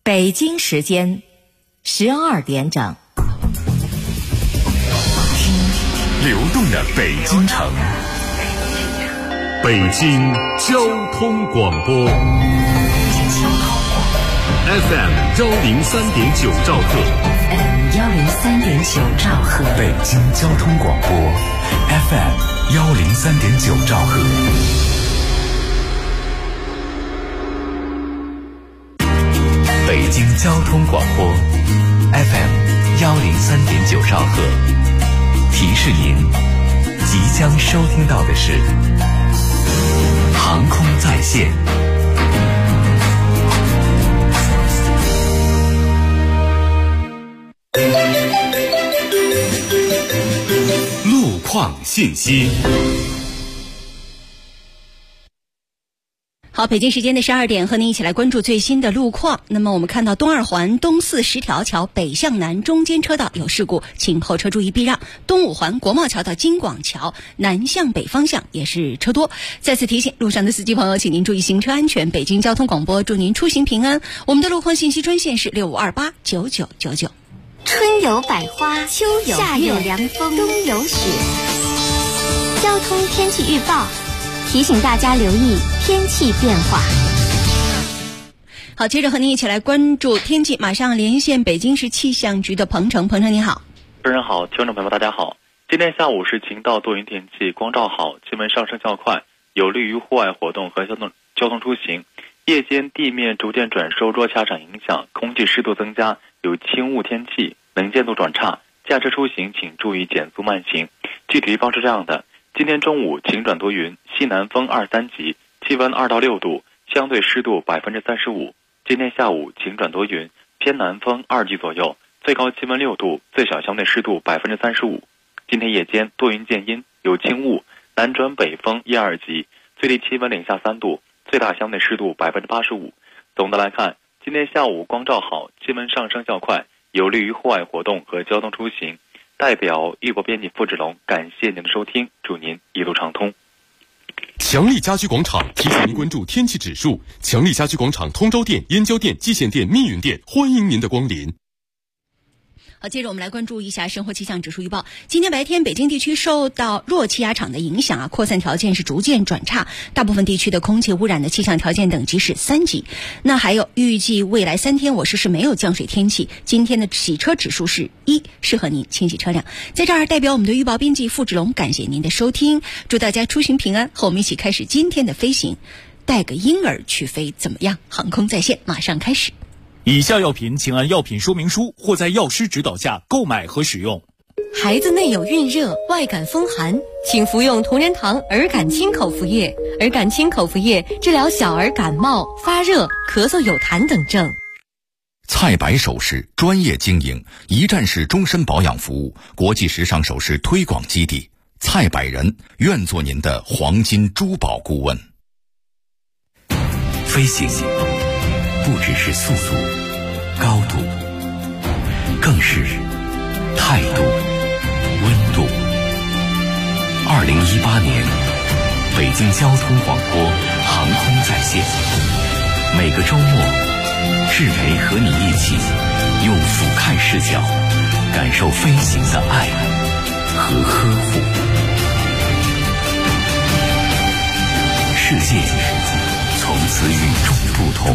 北京时间12点整。 流动的北京城，北京交通广播 FM 103.9兆赫， 103.9兆赫， 北京交通广播 FM 103.9兆赫。北京交通广播 FM 103.9兆赫，提示您即将收听到的是航空在线。路况信息。 好，北京时间的12点，和您一起来关注最新的路况。那么我们看到东二环东四十条桥北向南中间车道有事故，请后车注意避让。东五环国贸桥到京广桥南向北方向也是车多。再次提醒路上的司机朋友，请您注意行车安全。北京交通广播祝您出行平安。我们的路况信息专线是65289999。 春有百花，秋有夏有凉风，冬有雪。交通天气预报提醒大家留意天气变化。 好，接着和您一起来关注天气，马上连线北京市气象局的彭程。彭程你好。 主持人好，听众朋友们大家好。今天下午是晴到多云天气，光照好，气温上升较快，有利于户外活动和交通出行。夜间地面逐渐转收弱下场影响，空气湿度增加，有轻雾天气，能见度转差，驾车出行请注意减速慢行。具体预报是这样的：今天中午晴转多云，西南风2-3级，气温2到6度，相对湿度35%。今天下午晴转多云，偏南风2级左右，最高气温6度，最小相对湿度35%。今天夜间多云见阴，有轻雾，南转北风1-2级，最低气温零下3度，最大相对湿度85%。总的来看，今天下午光照好，气温上升较快，有利于户外活动和交通出行。代表玉博编辑付志龙，感谢您的收听，祝您一路畅通。 强力家居广场提醒您关注天气指数。强力家居广场通州店、燕郊店、蓟县店、密云店，欢迎您的光临。 好，接着我们来关注一下生活气象指数预报。今天白天北京地区受到弱气压场的影响扩散条件是逐渐转差，大部分地区的空气污染的气象条件等级是3级。那还有预计未来3天我市是没有降水天气，今天的洗车指数是1，适合您清洗车辆。在这儿代表我们的预报编辑付志龙感谢您的收听，祝大家出行平安，和我们一起开始今天的飞行。带个婴儿去飞怎么样？航空在线马上开始。 以下药品请按药品说明书或在药师指导下购买和使用。 孩子内有孕热、外感风寒，请服用同仁堂儿感清口服液。儿感清口服液治疗小儿感冒、发热、咳嗽有痰等症。 蔡白首饰专业经营，一站式终身保养服务，国际时尚首饰推广基地。蔡百人愿做您的黄金珠宝顾问。 飞行不只是速度、高度，更是态度、温度。2018年，北京交通广播航空在线，每个周末，志培和你一起用俯瞰视角，感受飞行的爱和呵护。世界从此与众不同。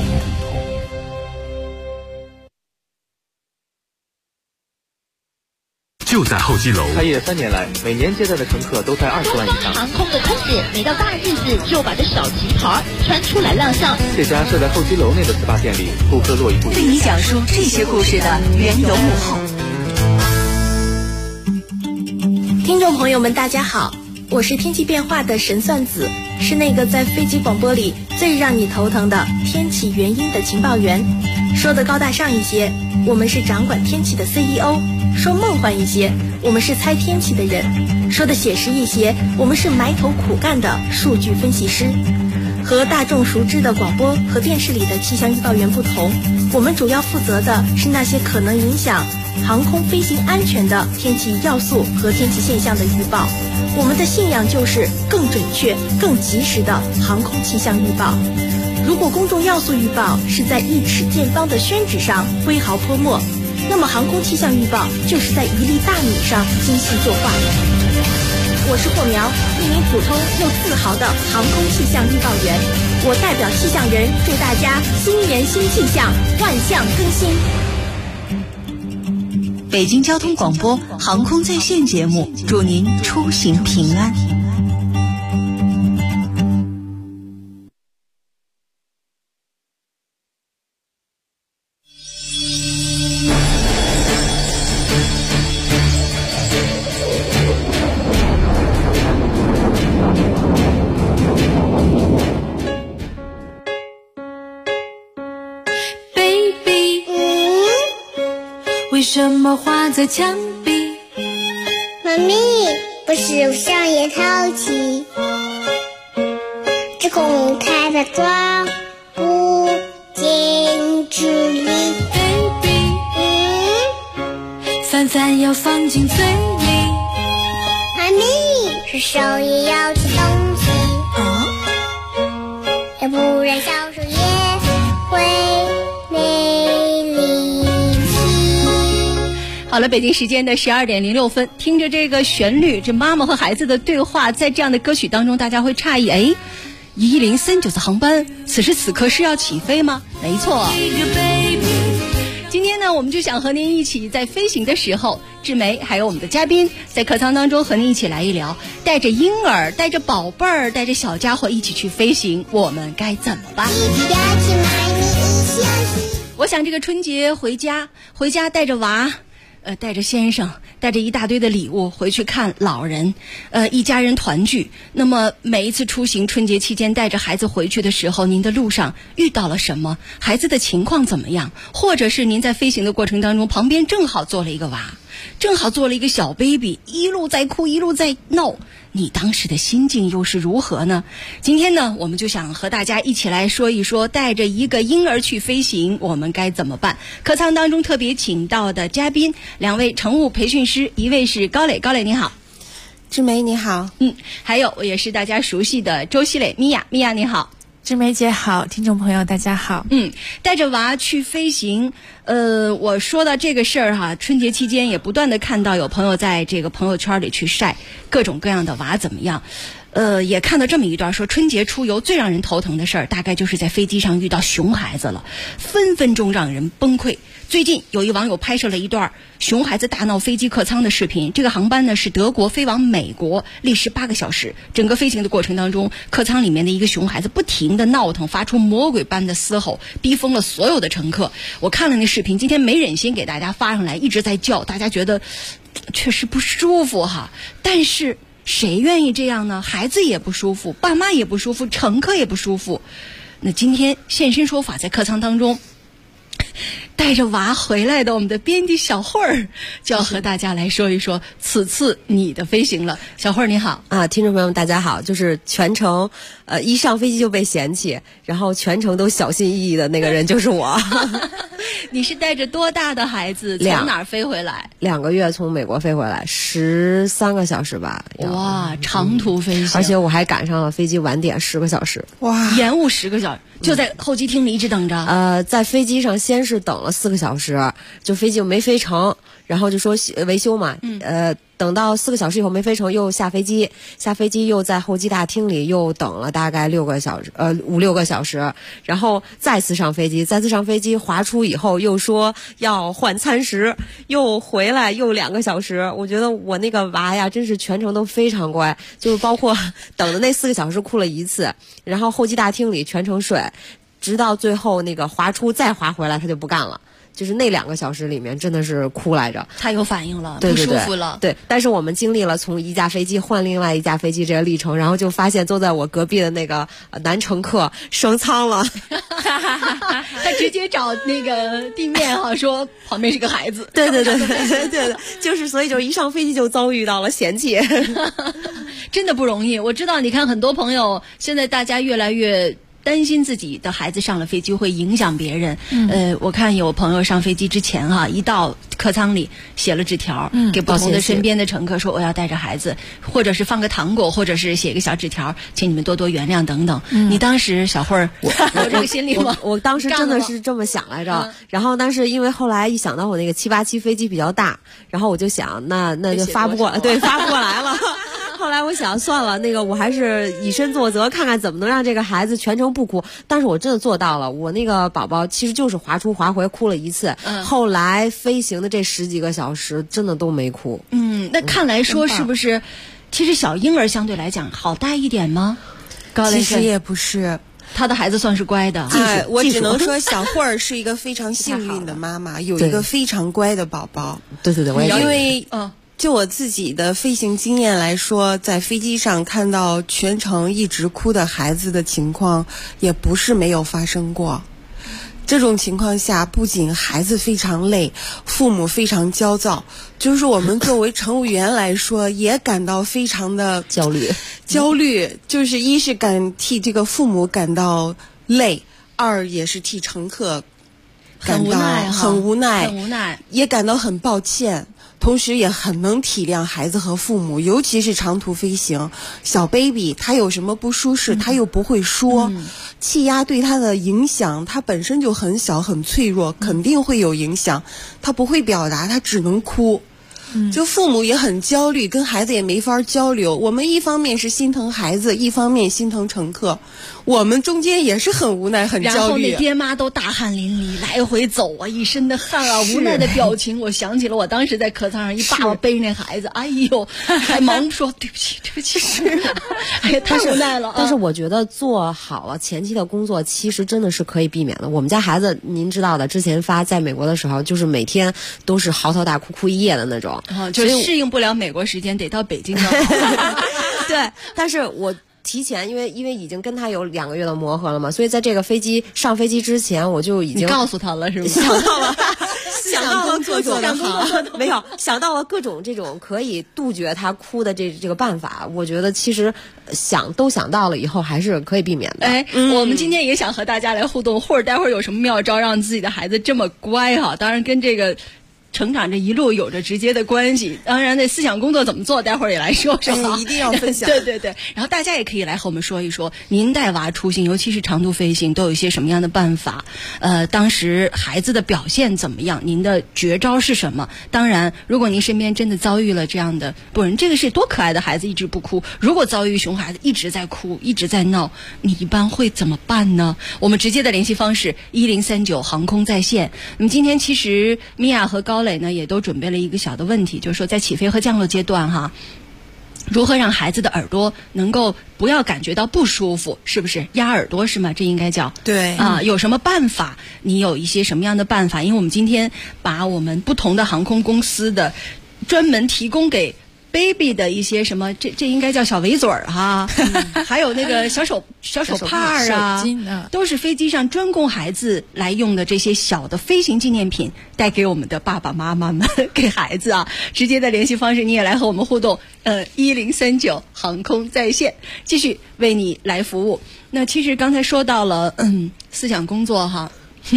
就在候机楼， 开业3年来，每年接待的乘客都在20万以上。 航空的空姐每到大日子就把这小旗袍穿出来亮相。 这家设在候机楼内的 SPA 店里，顾客络绎不绝。 为你讲述这些故事的缘由幕后。 听众朋友们，大家好，我是天气变化的神算子，是那个在飞机广播里最让你头疼的天气原因的情报员。说的高大上一些，我们是掌管天气的 CEO。说梦幻一些，我们是猜天气的人；说的写实一些，我们是埋头苦干的数据分析师。和大众熟知的广播和电视里的气象预报员不同，我们主要负责的是那些可能影响航空飞行安全的天气要素和天气现象的预报。我们的信仰就是更准确、更及时的航空气象预报。 如果公众要素预报是在1尺见方的宣纸上挥毫泼墨，那么航空气象预报就是在1粒大米上精细作画。我是霍苗，一名普通又自豪的航空气象预报员。我代表气象人祝大家新年新气象，万象更新。 北京交通广播航空在线节目，祝您出行平安。 为什么画在墙壁？ 妈咪，不是上也淘气，只空开的窗，不见纸里。 饭饭要放进嘴里。 妈咪，是手也要吃东西，要不然小手也会没力气。 好了，北京时间的12点06分，听着这个旋律，这妈妈和孩子的对话，在这样的歌曲当中，大家会诧异，11039次航班，此时此刻是要起飞吗？没错。今天呢，我们就想和您一起在飞行的时候，志梅还有我们的嘉宾在客舱当中和您一起来一聊，带着婴儿、带着宝贝儿、带着小家伙一起去飞行，我们该怎么办？我想这个春节回家带着娃，带着先生，带着一大堆的礼物回去看老人，一家人团聚。那么每一次出行，春节期间带着孩子回去的时候，您的路上遇到了什么？孩子的情况怎么样？或者是您在飞行的过程当中，旁边正好坐了一个娃，正好坐了一个小 baby， 一路在哭，一路在闹，你当时的心境又是如何呢？今天呢，我们就想和大家一起来说一说，带着一个婴儿去飞行，我们该怎么办？客舱当中特别请到的嘉宾，2位乘务培训师，一位是高磊，高磊你好。 志梅你好。 还有也是大家熟悉的周希磊，米娅你好。 志梅姐好，听众朋友大家好。 带着娃去飞行，我说到这个事儿哈，春节期间也不断的看到有朋友在这个朋友圈里去晒各种各样的娃怎么样。也看到这么一段，说春节出游最让人头疼的事儿，大概就是在飞机上遇到熊孩子了，分分钟让人崩溃。最近有一网友拍摄了一段熊孩子大闹飞机客舱的视频，这个航班呢是德国飞往美国，历时8个小时。整个飞行的过程当中，客舱里面的一个熊孩子不停的闹腾，发出魔鬼般的嘶吼，逼疯了所有的乘客。我看了那视频，今天没忍心给大家发上来，一直在叫，大家觉得确实不舒服哈。但是谁愿意这样呢？孩子也不舒服，爸妈也不舒服，乘客也不舒服。那今天现身说法，在客舱当中带着娃回来的我们的编辑小慧儿，就要和大家来说一说此次你的飞行了。小慧儿你好啊，听众朋友们大家好。就是全程一上飞机就被嫌弃，然后全程都小心翼翼的那个人就是我。 你是带着多大的孩子从哪儿飞回来 ？2个月从美国飞回来，13个小时吧。 哇，长途飞行， 而且我还赶上了飞机晚点10个小时。 哇，延误10个小时，就在候机厅里一直等着。 在飞机上先是等了4个小时，就飞机又没飞成，然后就说维修嘛，等到4个小时以后没飞成，又下飞机又在候机大厅里又等了大概5-6个小时，然后再次上飞机滑出以后又说要换餐食，又回来又2个小时。我觉得我那个娃呀真是全程都非常乖，就是包括等的那4个小时哭了1次，然后候机大厅里全程睡，直到最后那个滑出再滑回来他就不干了。就是那2个小时里面真的是哭来着， 他有反应了， 对对对， 不舒服了。 对，但是我们经历了从一架飞机换另外一架飞机这个历程，然后就发现坐在我隔壁的那个男乘客升舱了， 他直接找那个地面哈，说旁边是个孩子。 对，就是所以就一上飞机就遭遇到了嫌弃， 真的不容易。我知道，你看很多朋友现在大家越来越担心自己的孩子上了飞机会影响别人。我看有朋友上飞机之前一到客舱里写了纸条，给不同的身边的乘客说我要带着孩子，或者是放个糖果，或者是写一个小纸条，请你们多多原谅等等。你当时小慧儿有这个心理吗？ 我当时真的是这么想来着，然后但是因为后来一想到我那个787飞机比较大，然后我就想那就发不过来，对，发不过来了。后来我想算了，那个我还是以身作则，看看怎么能让这个孩子全程不哭。但是我真的做到了，我那个宝宝其实就是滑出滑回哭了一次，后来飞行的这10几个小时真的都没哭。 那看来说是不是，其实小婴儿相对来讲好带一点吗？ 其实也不是。 他的孩子算是乖的， 我只能说小慧儿是一个非常幸运的妈妈，有一个非常乖的宝宝。 对，我也因为就我自己的飞行经验来说，在飞机上看到全程一直哭的孩子的情况也不是没有发生过。这种情况下，不仅孩子非常累，父母非常焦躁，就是我们作为乘务员来说也感到非常的焦虑， 就是一是替这个父母感到累，二也是替乘客感到很无奈，也感到很抱歉，同时也很能体谅孩子和父母，尤其是长途飞行，小 baby 他有什么不舒适，他又不会说，气压对他的影响，他本身就很小很脆弱，肯定会有影响，他不会表达，他只能哭。就父母也很焦虑，跟孩子也没法交流。我们一方面是心疼孩子，一方面心疼乘客，我们中间也是很无奈很焦虑。 然后那爹妈都大汗淋漓，来回走一身的汗无奈的表情。我想起了我当时在客舱上，一爸爸背那孩子，哎呦，还忙说对不起，哎呀，太无奈了。 但是我觉得做好了前期的工作，其实真的是可以避免的。我们家孩子您知道的，之前在美国的时候，就是每天都是嚎啕大哭一夜的那种。 就是适应不了美国时间，得到北京的。 对，但是我提前，因为已经跟他有2个月的磨合了嘛，所以在这个上飞机之前，我就已经告诉他了，是吗？ 想到了各种没有想到了各种这种可以杜绝他哭的这个办法。我觉得其实想到了以后，还是可以避免的。 我们今天也想和大家来互动，或者待会儿有什么妙招让自己的孩子这么乖哈？当然跟这个成长这一路有着直接的关系，当然那思想工作怎么做，待会儿也来说说， 一定要分享。 对，然后大家也可以来和我们说一说，您带娃出行，尤其是长途飞行，都有一些什么样的办法？当时孩子的表现怎么样？您的绝招是什么？当然，如果您身边真的遭遇了这样的，这个是多可爱的孩子一直不哭，如果遭遇熊孩子一直在哭，一直在闹，你一般会怎么办呢？我们直接的联系方式1039航空在线。那么今天其实米娅和高磊呢也都准备了一个小的问题，就是说在起飞和降落阶段如何让孩子的耳朵能够不要感觉到不舒服，是不是压耳朵是吗？这应该叫对有什么办法？你有一些什么样的办法？因为我们今天把我们不同的航空公司的专门提供给baby 的一些什么，这应该叫小围嘴儿还有那个小手帕都是飞机上专供孩子来用的这些小的飞行纪念品，带给我们的爸爸妈妈们给孩子直接的联系方式你也来和我们互动，1039航空在线继续为你来服务。那其实刚才说到了思想工作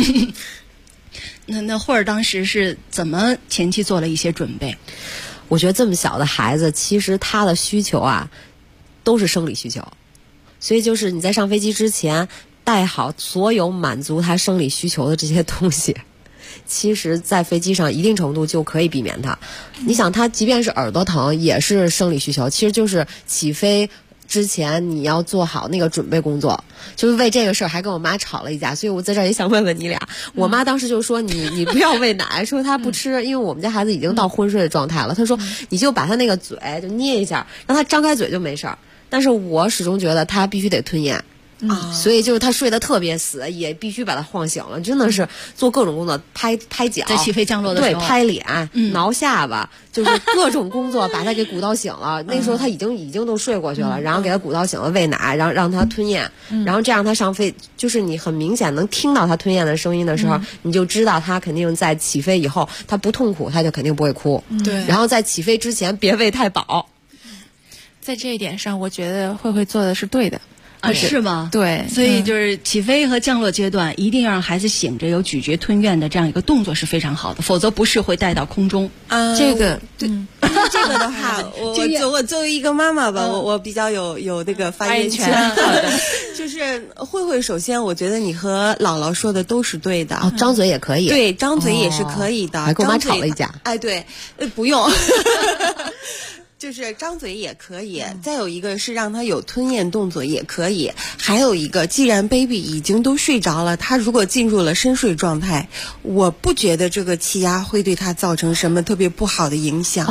那慧儿当时是怎么前期做了一些准备？ 我觉得这么小的孩子，其实他的需求都是生理需求，所以就是你在上飞机之前带好所有满足他生理需求的这些东西，其实在飞机上一定程度就可以避免它。你想他即便是耳朵疼也是生理需求，其实就是起飞之前你要做好那个准备工作。就是为这个事儿还跟我妈吵了一架，所以我在这儿也想问问你俩。我妈当时就说你不要喂奶，说她不吃，因为我们家孩子已经到昏睡的状态了。她说你就把他那个嘴就捏一下，让他张开嘴就没事儿。但是我始终觉得他必须得吞咽。所以就是他睡得特别死，也必须把他晃醒了，真的是做各种工作，拍脚， 在起飞降落的时候， 对，拍脸，挠下巴，就是各种工作把他给鼓捣醒了。那时候他已经都睡过去了，然后给他鼓捣醒了，喂奶，然后让他吞咽，然后这样他上飞，就是你很明显能听到他吞咽的声音的时候，你就知道他肯定在起飞以后他不痛苦，他就肯定不会哭。 对， 然后在起飞之前别喂太饱。 在这一点上，我觉得慧慧做的是对的。 啊，是吗？ 对， 所以就是起飞和降落阶段，一定要让孩子醒着，有咀嚼吞咽的这样一个动作是非常好的，否则不是会带到空中。 这个对。这个的话，我作为一个妈妈吧，我比较有那个发言权。就是慧慧，首先我觉得你和姥姥说的都是对的。 哦，张嘴也可以。 对，张嘴也是可以的。 还跟我妈吵了一架。 哎，对，不用。就是张嘴也可以，再有一个是让他有吞咽动作也可以，还有一个，既然 baby 已经都睡着了，他如果进入了深睡状态，我不觉得这个气压会对他造成什么特别不好的影响。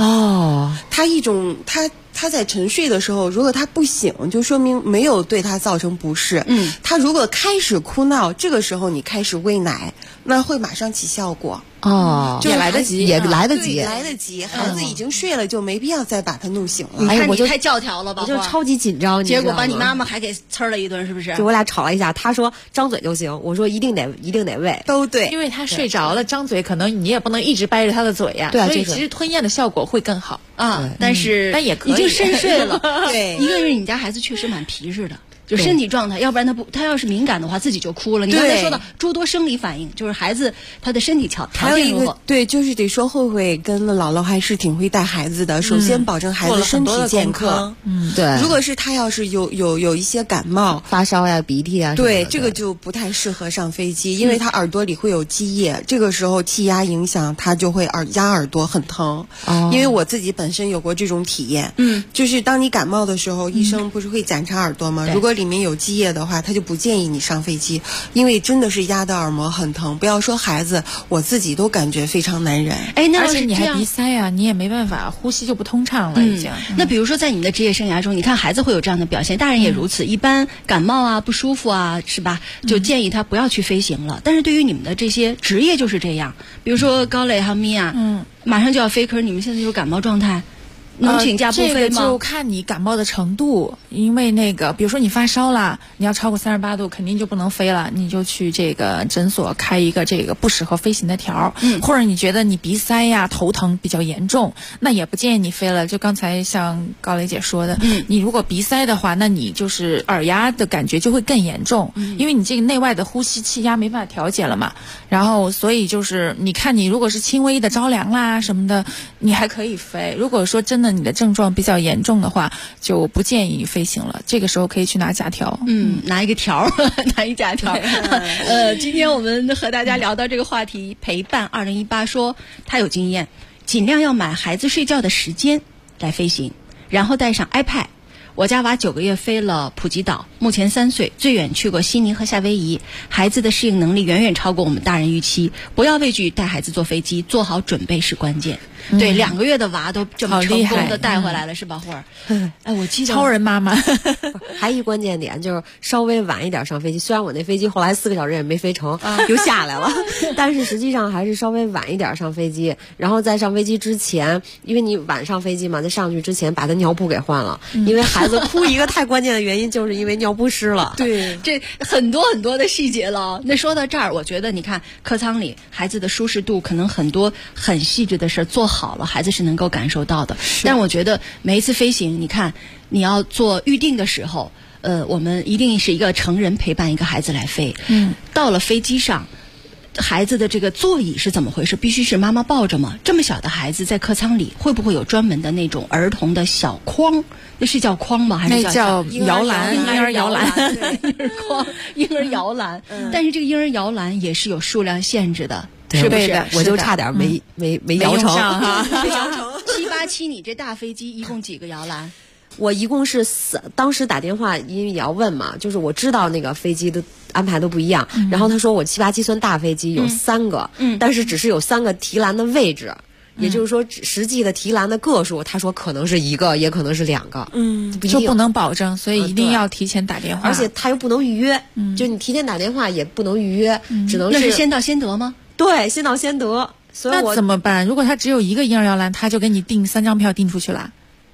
他在沉睡的时候，如果他不醒，就说明没有对他造成不适。他如果开始哭闹，这个时候你开始喂奶，那会马上起效果。 也来得及，来得及。孩子已经睡了，就没必要再把他弄醒了。 哎，我就太教条了吧， 我就超级紧张， 结果把你妈妈还给呲了一顿，是不是？ 就我俩吵了一架，他说张嘴就行，我说一定得喂， 都对， 因为他睡着了，张嘴可能你也不能一直掰着他的嘴呀，所以其实吞咽的效果会更好啊。但也可以，已经深睡了。对，一个是你家孩子确实蛮皮实的。就身体状态，要不然他要是敏感的话，自己就哭了。你刚才说到诸多生理反应，就是孩子他的身体条件如何？ 对，就是得说慧慧跟姥姥还是挺会带孩子的。首先保证孩子身体健康。 对。 如果是他要是有一些感冒、 发烧呀、鼻涕啊， 对，这个就不太适合上飞机，因为他耳朵里会有积液，这个时候气压影响他就会压耳朵很疼。因为我自己本身有过这种体验。就是当你感冒的时候，医生不是会检查耳朵吗？如果里面有积液的话，他就不建议你上飞机，因为真的是压到耳膜很疼。不要说孩子，我自己都感觉非常难忍。 哎，那而且你还鼻塞啊，你也没办法，呼吸就不通畅了已经。 那比如说在你们的职业生涯中，你看孩子会有这样的表现，大人也如此。一般感冒啊、不舒服啊，是吧？就建议他不要去飞行了。但是对于你们的这些职业就是这样，比如说高磊和米娅，马上就要飞，可是你们现在有感冒状态。能请假不飞吗？ 这个就看你感冒的程度，因为比如说你发烧了，你要超过38度，肯定就不能飞了，你就去这个诊所开一个这个不适合飞行的条。或者你觉得你鼻塞呀、头疼比较严重，那也不建议你飞了。就刚才像高磊姐说的，你如果鼻塞的话，那你就是耳压的感觉就会更严重，因为你这个内外的呼吸气压没办法调节了嘛。然后所以就是你看你如果是轻微的着凉啦什么的，你还可以飞。如果说真的你的症状比较严重的话，就不建议飞行了。这个时候可以去拿假条， 拿一个条，拿一假条。今天我们和大家聊到这个话题，陪伴2018说他有经验，尽量要买孩子睡觉的时间来飞行，然后带上 iPad。我家娃9个月飞了普吉岛，目前3岁，最远去过悉尼和夏威夷。孩子的适应能力远远超过我们大人预期，不要畏惧带孩子坐飞机，做好准备是关键。对，2个月的娃都这么成功的带回来了，是吧？慧儿，哎，我记得超人妈妈。 还一关键点就是稍微晚一点上飞机，虽然我那飞机后来4个小时也没飞成，又下来了，但是实际上还是稍微晚一点上飞机。然后在上飞机之前，因为你晚上飞机嘛，在上去之前把他尿布给换了，因为孩子哭一个太关键的原因就是因为尿不湿了。 对，这很多很多的细节了。那说到这儿，我觉得你看客舱里孩子的舒适度，可能很多很细致的事做好了，孩子是能够感受到的。但我觉得每一次飞行，你看你要做预定的时候，我们一定是一个成人陪伴一个孩子来飞。到了飞机上，孩子的这个座椅是怎么回事？必须是妈妈抱着吗？这么小的孩子在客舱里会不会有专门的那种儿童的小筐？那是叫筐吗？还是叫摇篮？婴儿摇篮， 婴儿筐、婴儿摇篮。但是这个婴儿摇篮也是有数量限制的，是不是？ 我就差点没摇成哈。没摇成。787，你这大飞机一共几个摇篮？ 我一共是当时打电话，因为也要问嘛，就是我知道那个飞机的安排都不一样，然后他说我787算大飞机有3个，但是只是有3个提篮的位置，也就是说实际的提篮的个数，他说可能是1个，也可能是2个， 就不能保证，所以一定要提前打电话， 而且他又不能预约，就你提前打电话也不能预约，只能是那是先到先得吗？ 对，先到先得。所以那怎么办？如果他只有1个婴儿摇篮，他就给你订3张票订出去了。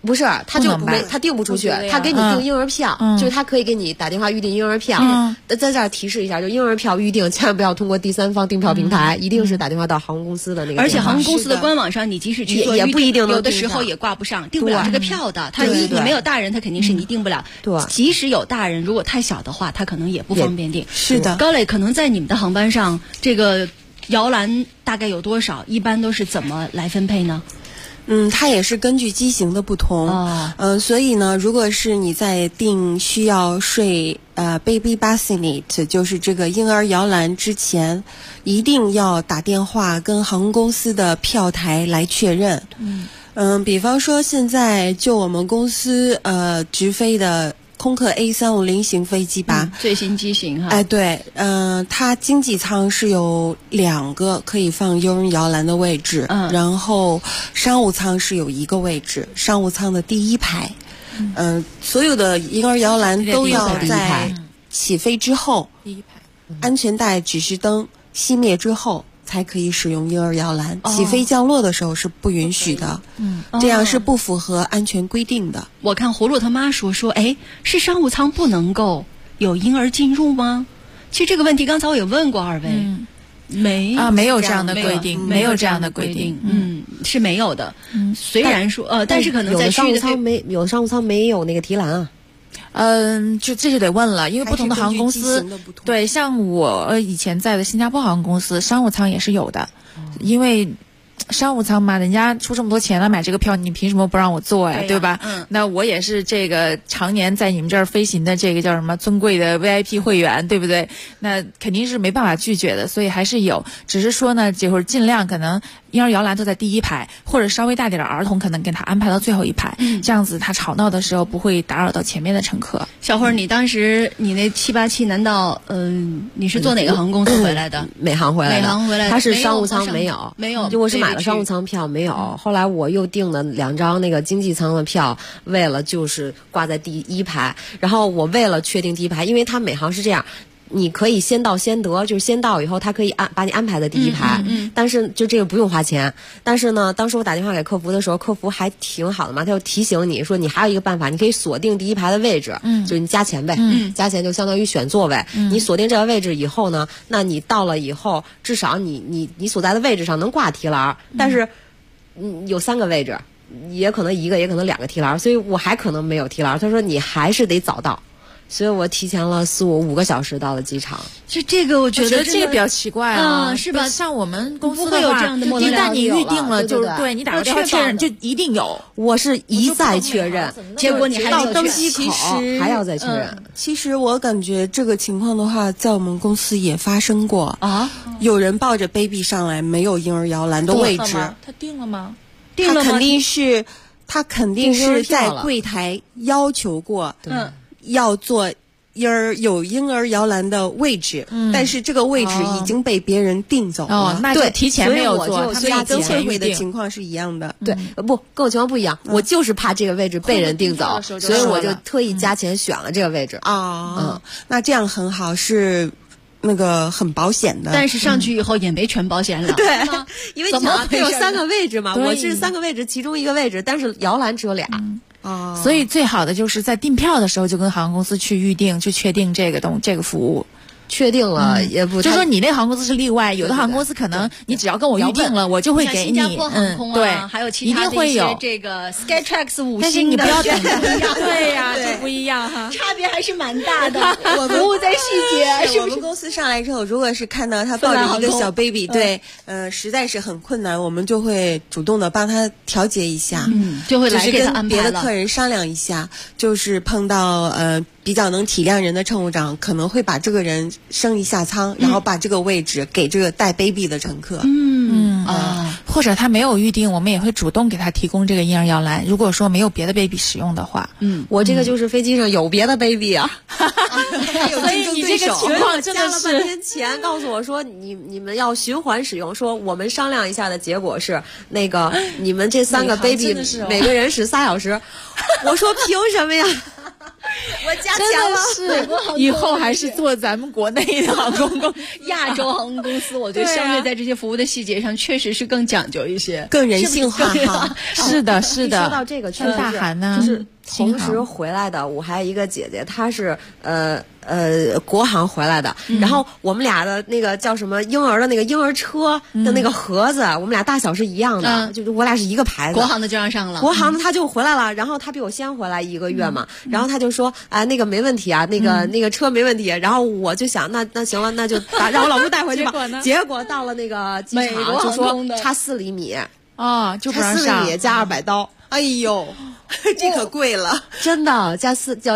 不是，他就他订不出去，他给你订婴儿票，就是他可以给你打电话预订婴儿票。在这儿提示一下，就婴儿票预订千万不要通过第三方订票平台，一定是打电话到航空公司的那个。 而且航空公司的官网上，你即使去做也不一定能， 有的时候也挂不上，订不了这个票的。他你没有大人，他肯定是你订不了。 对， 即使有大人，如果太小的话，他可能也不方便订。 是的， 高磊，可能在你们的航班上，这个摇篮大概有多少？一般都是怎么来分配呢？ 它也是根据机型的不同，所以呢，如果是你在订需要睡baby bassinet， 就是这个婴儿摇篮之前，一定要打电话跟航空公司的票台来确认。比方说现在就我们公司直飞的空客 A350 型飞机吧， 最新机型哈。 对，它经济舱是有2个可以放婴儿摇篮的位置，然后商务舱是有1个位置，商务舱的第1排。所有的婴儿摇篮都要在起飞之后，安全带指示灯熄灭之后才可以使用婴儿摇篮，起飞降落的时候是不允许的，这样是不符合安全规定的。 我看葫芦他妈说，是商务舱不能够有婴儿进入吗？其实这个问题刚才我也问过二位，没有这样的规定，没有这样的规定， 是没有的。虽然说但是可能在有的商务舱没有那个提篮啊。 这就得问了，因为不同的航空公司，对，像我以前在的新加坡航空公司，商务舱也是有的，因为商务舱嘛，人家出这么多钱了买这个票，你凭什么不让我坐呀？对吧？那我也是这个常年在你们这儿飞行的这个叫什么尊贵的 VIP 会员，对不对？那肯定是没办法拒绝的，所以还是有，只是说呢，这会儿尽量可能婴儿摇篮都在第1排，或者稍微大点的儿童可能给他安排到最后1排，这样子他吵闹的时候不会打扰到前面的乘客。 小慧，你当时你那787难道你是坐哪个航空公司回来的？ 美航回来的。美航回来的， 他是商务舱没有，就我是买了商务舱票没有，后来我又订了2张那个经济舱的票，为了就是挂在第1排，然后我为了确定第1排，因为他美航是这样。你可以先到先得，就是先到以后，他可以把你安排在第1排，但是就这个不用花钱。但是呢，当时我打电话给客服的时候，客服还挺好的嘛，他就提醒你说，你还有一个办法，你可以锁定第1排的位置，就是你加钱呗，加钱就相当于选座位。你锁定这个位置以后呢，那你到了以后，至少你所在的位置上能挂提篮，但是有3个位置，也可能1个，也可能2个提篮，所以我还可能没有提篮。他说你还是得早到。所以我提前了5个小时到了机场。 这个我觉得这个比较奇怪啊， 是吧？ 像我们公司的话， 一旦你预定了，就是对你打个电话确认就一定有。 我是一再确认， 结果你还到登机口还要再确认。 其实我感觉这个情况的话，在我们公司也发生过啊。有人抱着 baby 上来，没有婴儿摇篮的位置， 他订了吗？ 订了吗？他肯定是在柜台要求过，要做有婴儿摇篮的位置，但是这个位置已经被别人订走了。 那就提前没有做， 所以跟慧慧的情况是一样的。 对，不，跟我情况不一样，我就是怕这个位置被人订走，所以我就特意加钱选了这个位置。 那这样很好，是那个很保险的。 但是上去以后也没全保险了。 对，因为它有3个位置嘛，我是3个位置其中1个位置，但是摇篮只有2。 所以最好的就是在订票的时候就跟航空公司去预定，去确定这个服务。 确定了也不， 就说你那航空公司是例外，有的航空公司可能你只要跟我预定了，我就会给你。 新加坡航空对， 还有其他的一些这个 Skytrax 5星的， 你不要等，对呀，就不一样哈， 差别还是蛮大的。我服务在细节，是不是？ 我们公司上来之后，如果是看到他抱着一个小 baby， 对，实在是很困难，我们就会主动的帮他调节一下， 就会来给他安排了。 就是跟别的客人商量一下，就是碰到比较能体谅人的乘务长，可能会把这个人升一下舱，然后把这个位置给这个带 baby 的乘客。 或者他没有预定，我们也会主动给他提供这个婴儿摇篮。如果说没有别的 baby 使用的话， 我这个就是飞机上有别的 baby 啊， 所以你这个情况真的是加了半天钱，告诉我说你们要循环使用，说我们商量一下的结果是那个你们这3个 baby 每个人使3小时。我说凭什么呀？ 我加强了，是以后还是做咱们国内的航空公司， 亚洲航空公司，我觉得相对在这些服务的细节上，确实是更讲究一些， 更人性化哈。 是的，是的。 说到这个， 去大韩呢， 就是同时回来的，我还有一个姐姐，她是国航回来的，然后我们俩的那个叫什么婴儿的那个婴儿车的那个盒子，我们俩大小是一样的，就是我俩是一个牌子。 国航的就让上了， 国航的他就回来了，然后他比我先回来1个月嘛，然后他就说那个没问题啊，那个车没问题，然后我就想那行了，那就让我老公带回去吧。结果到了那个机场就说差4厘米啊，就不让上， 差4厘米加200刀。 哎呦，这可贵了， 真的要加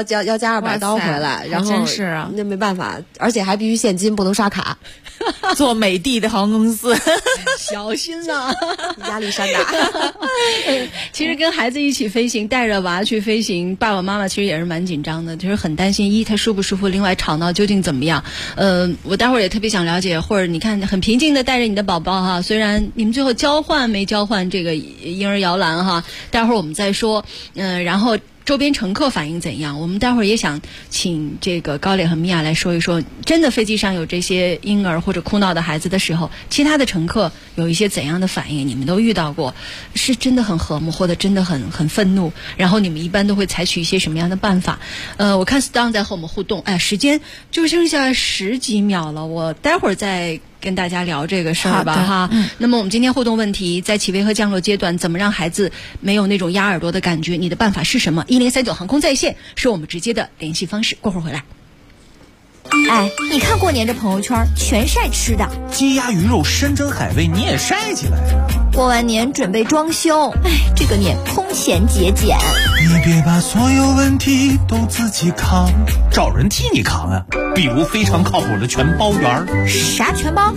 200刀回来，然后真是啊， 那没办法，而且还必须现金，不能刷卡。 做美的的航空公司， 小心呐， 压力山大。 其实跟孩子一起飞行，带着娃去飞行，爸爸妈妈其实也是蛮紧张的，就是很担心他舒不舒服，另外吵闹究竟怎么样。我待会儿也特别想了解，或者你看很平静的带着你的宝宝哈，虽然你们最后交换没交换这个婴儿摇篮哈，待会儿我们再说。然后周边乘客反应怎样？我们待会儿也想请这个高磊和米娅来说一说，真的飞机上有这些婴儿或者哭闹的孩子的时候，其他的乘客有一些怎样的反应？你们都遇到过，是真的很和睦，或者真的很愤怒？然后你们一般都会采取一些什么样的办法？我看 Stan 在和我们互动，时间就剩下10几秒了，我待会儿再跟大家聊这个事儿吧哈。那么我们今天互动问题，在起飞和降落阶段，怎么让孩子没有那种压耳朵的感觉？你的办法是什么？1039航空在线是我们直接的联系方式。过会儿回来。 哎，你看过年这朋友圈全晒吃的， 鸡鸭鱼肉山珍海味你也晒起来了。 过完年准备装修，这个年空前节俭。 你别把所有问题都自己扛，找人替你扛啊。比如非常靠谱的全包园。 啥全包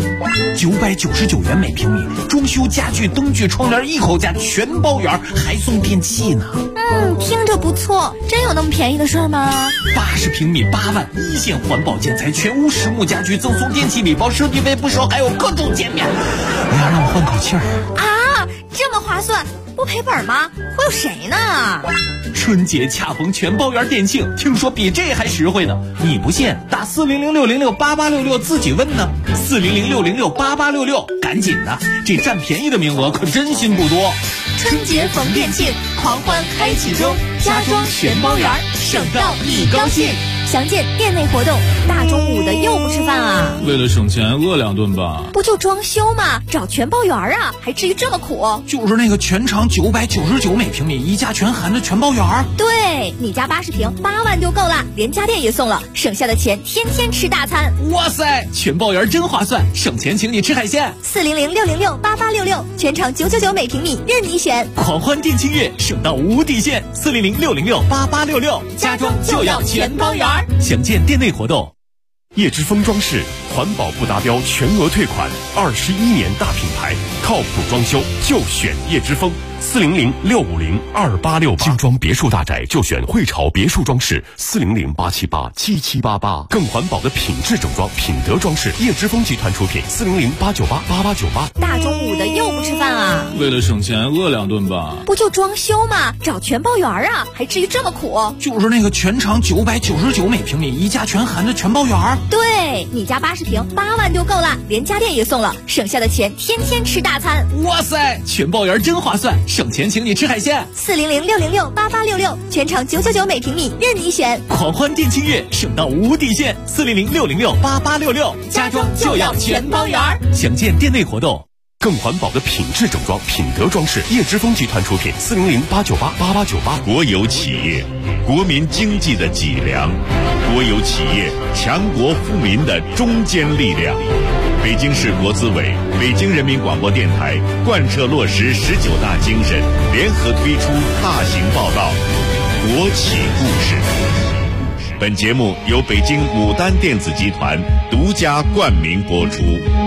？999元每平米，装修家具、灯具、窗帘一口价，全包圆，还送电器呢。 听着不错，真有那么便宜的事儿吗 ？80平米8万，一线环保建材，全屋实木家具，赠送电器礼包，设计费不收，还有各种减免。哎呀，让我换口气儿啊！这么划算，不赔本吗？忽悠谁呢？ 春节恰逢全包圆店庆，听说比这还实惠呢。你不信？打400-606-8866自己问呢。400-606-8866，赶紧的，这占便宜的名额可真心不多。 春节逢店庆，狂欢开启中，家装全包圆，省到你高兴。详见店内活动。大中午的又不吃饭啊？ 为了省钱饿2顿吧。 不就装修吗？找全包圆啊，还至于这么苦？ 就是那个全长999每平米，一价全含的全包圆。 对，你家80平8万就够了，连家电也送了，省下的钱天天吃大餐。 哇塞，全包圆真划算，省钱请你吃海鲜。 400-606-8866，全长999每平米，任你选。 狂欢店庆月，省到无底线。400-606-8866，家装就要全包圆。 详见店内活动。叶之峰装饰环保不达标全额退款，21年大品牌，靠谱装修就选叶之峰。400-650-2868，精装别墅大宅就选汇潮别墅装饰。400-878-7788，更环保的品质整装，品德装饰，叶之峰集团出品。400-898-8898。 大中午的又不吃饭啊？ 为了省钱饿2顿吧。 不就装修吗？找全包圆啊，还至于这么苦？ 就是那个全长999每平米，一价全含的全包圆。 对，你家80平8万就够了，连家电也送了，省下的钱天天吃大餐。 哇塞，全包圆真划算，省钱请你吃海鲜。 400-606-8866，全长999每平米，任你选。 狂欢店庆月，省到无底线。400-606-8866，家装就要全包圆。 详见店内活动。更环保的品质整装，品德装饰，叶之峰集团出品。400-898-8898。 国有企业，国民经济的脊梁；国有企业，强国富民的中坚力量。北京市国资委、北京人民广播电台贯彻落实19大精神，联合推出大型报道《国企故事》。本节目由北京牡丹电子集团独家冠名播出。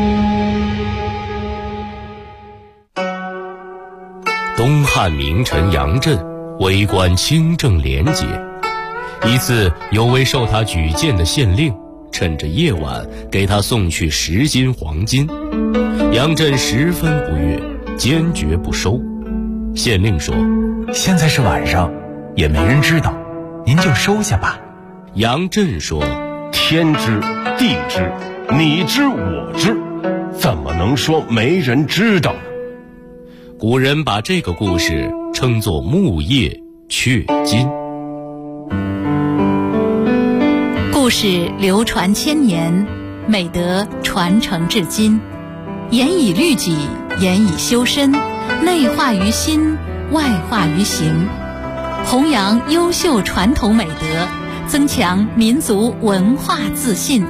东汉名臣杨震为官清正廉洁，一次有位受他举荐的县令趁着夜晚给他送去10斤黄金，杨震十分不悦，坚决不收。县令说： 现在是晚上，也没人知道， 您就收下吧。 杨震说： 天知地知，你知我知，怎么能说没人知道呢？ 古人把这个故事称作木叶雀金。 故事流传千年，美德传承至今，严以律己，严以修身，内化于心，外化于行，弘扬优秀传统美德，增强民族文化自信。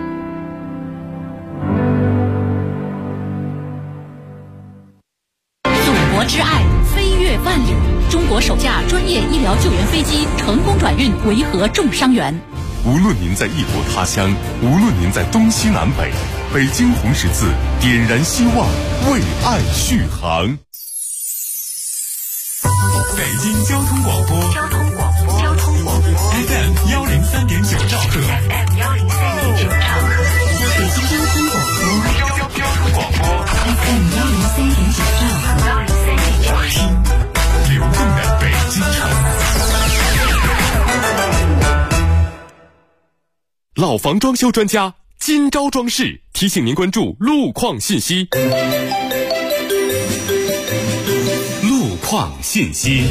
祖国之爱飞越万里，中国首架专业医疗救援飞机成功转运维和重伤员。 无论您在异国他乡，无论您在东西南北，北京红十字点燃希望，为爱续航。 北京交通广播FM 103.9兆赫，北京交通广播 FM 103.9兆赫，流动的北京城。 老房装修专家今朝装饰提醒您关注路况信息。 路况信息。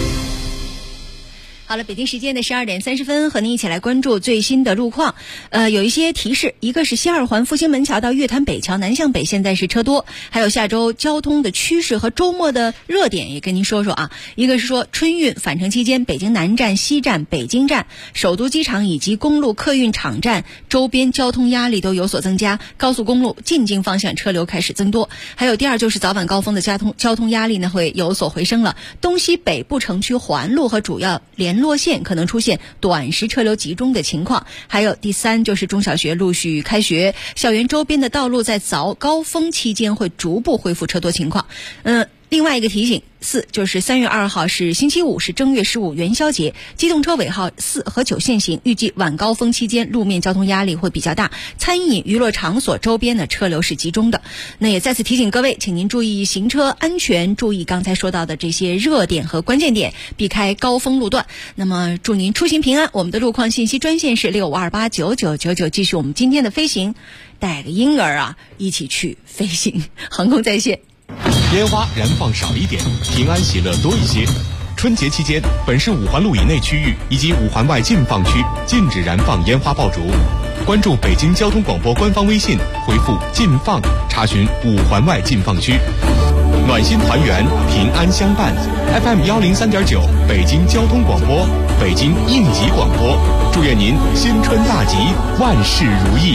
好了，北京时间的12点30分，和您一起来关注最新的路况。有一些提示，一个是西二环复兴门桥到月坛北桥南向北现在是车多，还有下周交通的趋势和周末的热点也跟您说说啊。一个是说春运返程期间，北京南站、西站、北京站、首都机场以及公路客运场站周边交通压力都有所增加，高速公路进京方向车流开始增多。还有第二就是早晚高峰的交通压力呢会有所回升了，东西北部城区环路和主要联络线可能出现短时车流集中的情况。还有第三就是中小学陆续开学，校园周边的道路在早高峰期间会逐步恢复车多情况。另外一个提醒4就是3月2号是星期五，是正月15元宵节，机动车尾号4和9限行，预计晚高峰期间路面交通压力会比较大，餐饮娱乐场所周边的车流是集中的。那也再次提醒各位，请您注意行车安全，注意刚才说到的这些热点和关键点，避开高峰路段。那么祝您出行平安。我们的路况信息专线是65289999，继续我们今天的飞行，带个婴儿啊一起去飞行，航空在线。 烟花燃放少一点，平安喜乐多一些。春节期间，本市5环路以内区域以及5环外禁放区禁止燃放烟花爆竹。关注北京交通广播官方微信，回复“禁放”查询5环外禁放区。暖心团圆，平安相伴。FM 103.9，北京交通广播，北京应急广播。祝愿您新春大吉，万事如意。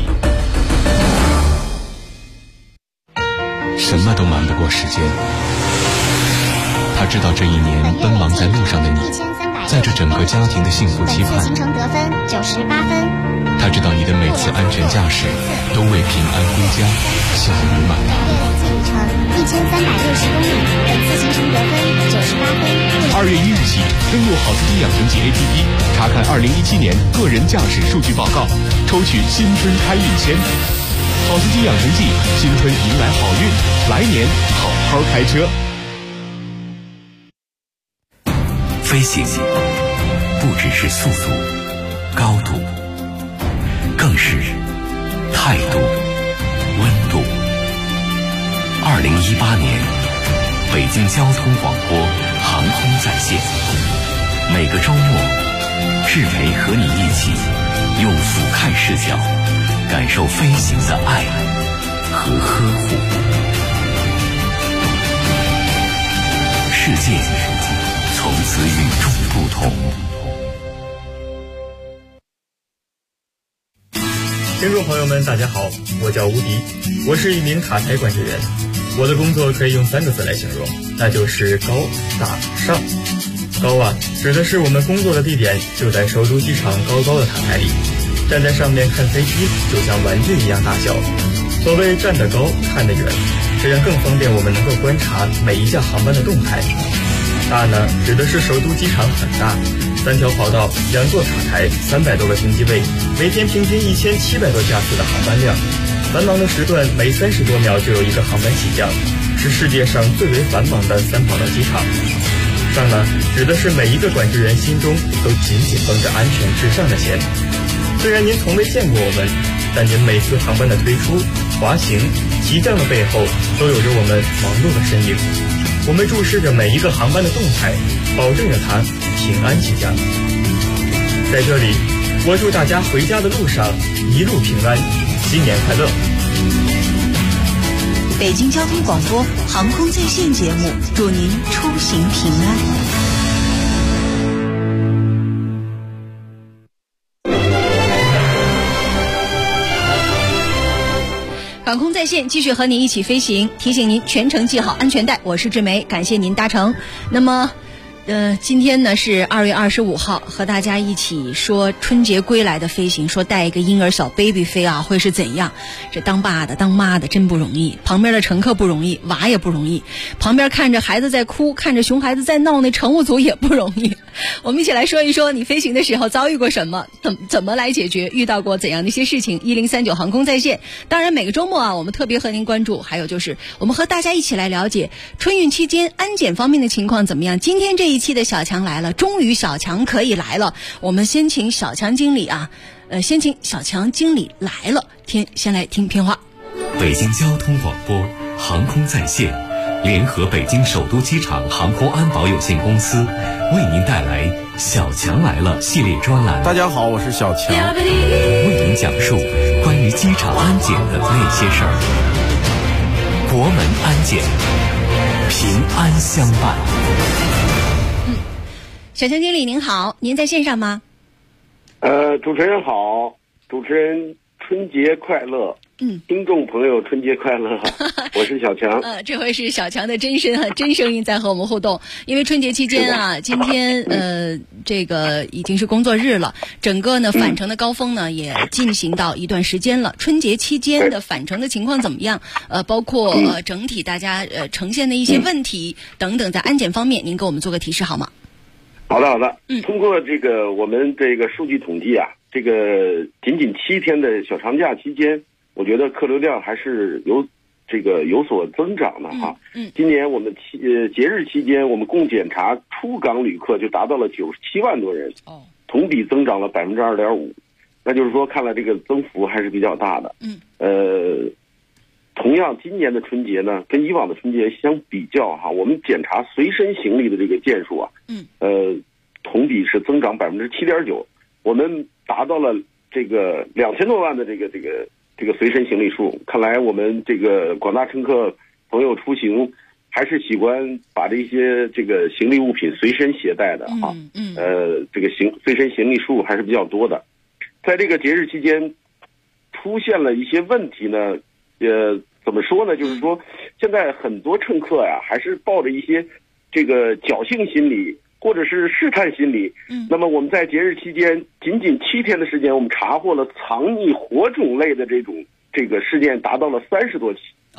什么都瞒不过时间。他知道这一年奔忙在路上的你，在这整个家庭的幸福期盼。 行程得分98分。 他知道你的每次安全驾驶都为平安归家笑语满堂。 累计里程1360公里，本次行程得分98分。 2月1日起，登录好司机养成记 APP， 查看2017年个人驾驶数据报告，抽取新春开运签。好司机养成记，新春迎来好运，来年好好开车。 飞行不只是速度、高度，更是态度、温度。2018年，北京交通广播航空在线，每个周末，志培和你一起用俯瞰视角感受飞行的爱和呵护。世界从此与众不同。 听众朋友们，大家好，我叫吴迪，我是一名塔台管制员。我的工作可以用3个字来形容，那就是高大上。高啊，指的是我们工作的地点就在首都机场高高的塔台里，站在上面看飞机就像玩具一样大小。所谓站得高看得远，这样更方便我们能够观察每一架航班的动态。大呢，指的是首都机场很大，3条跑道，2座塔台，300多个停机位，每天平均1700多架次的航班量。繁忙的时段，每30多秒就有一个航班起降，是世界上最为繁忙的3跑道机场。 当然，指的是每一个管制员心中都紧紧绷着安全至上的弦。虽然您从未见过我们，但您每次航班的推出、滑行、起降的背后，都有着我们忙碌的身影。我们注视着每一个航班的动态，保证着它平安起降。在这里，我祝大家回家的路上一路平安，新年快乐。 北京交通广播航空在线节目，祝您出行平安。 航空在线继续和您一起飞行，提醒您全程系好安全带。我是志梅，感谢您搭乘。那么今天呢是2月25号，和大家一起说春节归来的飞行，说带一个婴儿小 baby 飞啊会是怎样。这当爸的当妈的真不容易，旁边的乘客不容易，娃也不容易，旁边看着孩子在哭，看着熊孩子在闹，那乘务组也不容易。我们一起来说一说你飞行的时候遭遇过什么，怎么来解决，遇到过怎样的一些事情。1039航空在线。当然每个周末啊，我们特别和您关注，还有就是我们和大家一起来了解春运期间安检方面的情况怎么样。今天这一期的小强来了，终于小强可以来了。我们先请小强经理来了，先来听片花。 北京交通广播航空在线联合北京首都机场航空安保有限公司为您带来小强来了系列专栏。 大家好，我是小强， 为您讲述关于机场安检的那些事儿。国门安检，平安相伴。 小强经理您好，您在线上吗？ 主持人好，主持人春节快乐。听众朋友春节快乐。我是小强。 这回是小强的真声音在和我们互动。因为春节期间啊，今天这个已经是工作日了，整个呢返程的高峰呢也进行到一段时间了。春节期间的返程的情况怎么样？包括整体大家呈现的一些问题等等，在安检方面您给我们做个提示好吗？ 好的。通过这个我们这个数据统计啊，这个仅7天的小长假期间，我觉得客流量还是有所增长的哈。今年我们节日期间，我们共检查出港旅客就达到了97万多人，同比增长了2.5%。那就是说，看来这个增幅还是比较大的。同样今年的春节呢，跟以往的春节相比较哈，我们检查随身行李的这个件数啊，同比是增长7.9%，我们达到了这个2000多万的这个随身行李数。看来我们这个广大乘客朋友出行还是喜欢把这些这个行李物品随身携带的哈。这个随身行李数还是比较多的。在这个节日期间出现了一些问题呢，怎么说呢？就是说，现在很多乘客呀，还是抱着一些这个侥幸心理，或者是试探心理。那么我们在节日期间仅7天的时间，我们查获了藏匿火种类的这个事件达到了30多起。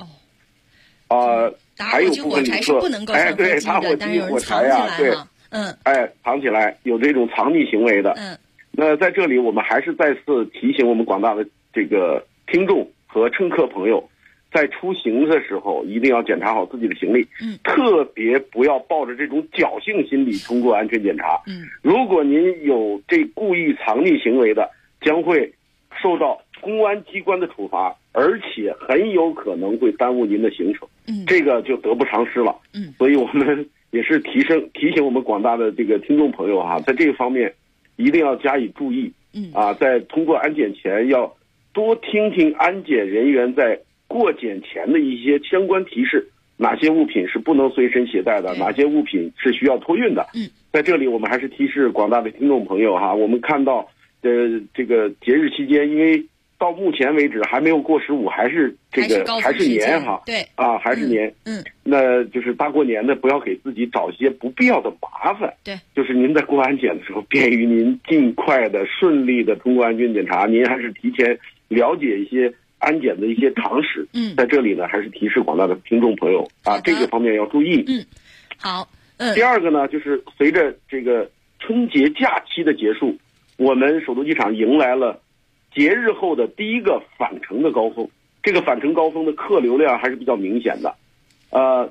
还有部分旅客，对，打火机、火柴呀，对，藏起来，有这种藏匿行为的。那在这里，我们还是再次提醒我们广大的这个听众和乘客朋友，在出行的时候一定要检查好自己的行李，特别不要抱着这种侥幸心理通过安全检查。如果您有故意藏匿行为的，将会受到公安机关的处罚，而且很有可能会耽误您的行程。这个就得不偿失了。所以我们也是提醒我们广大的这个听众朋友哈，在这个方面一定要加以注意。在通过安检前要多听听安检人员在过检前的一些相关提示，哪些物品是不能随身携带的，哪些物品是需要托运的。在这里我们还是提示广大的听众朋友哈，我们看到这个节日期间，因为到目前为止还没有过15，还是年哈，对还是年。那就是大过年的，不要给自己找一些不必要的麻烦。对，就是您在过安检的时候，便于您尽快的顺利的通过安全检查，您还是提前了解一些安检的一些常识。在这里呢，还是提示广大的听众朋友这个方面要注意。 好。 第二个呢，就是随着这个春节假期的结束，我们首都机场迎来了节日后的第一个返程的高峰。这个返程高峰的客流量还是比较明显的。现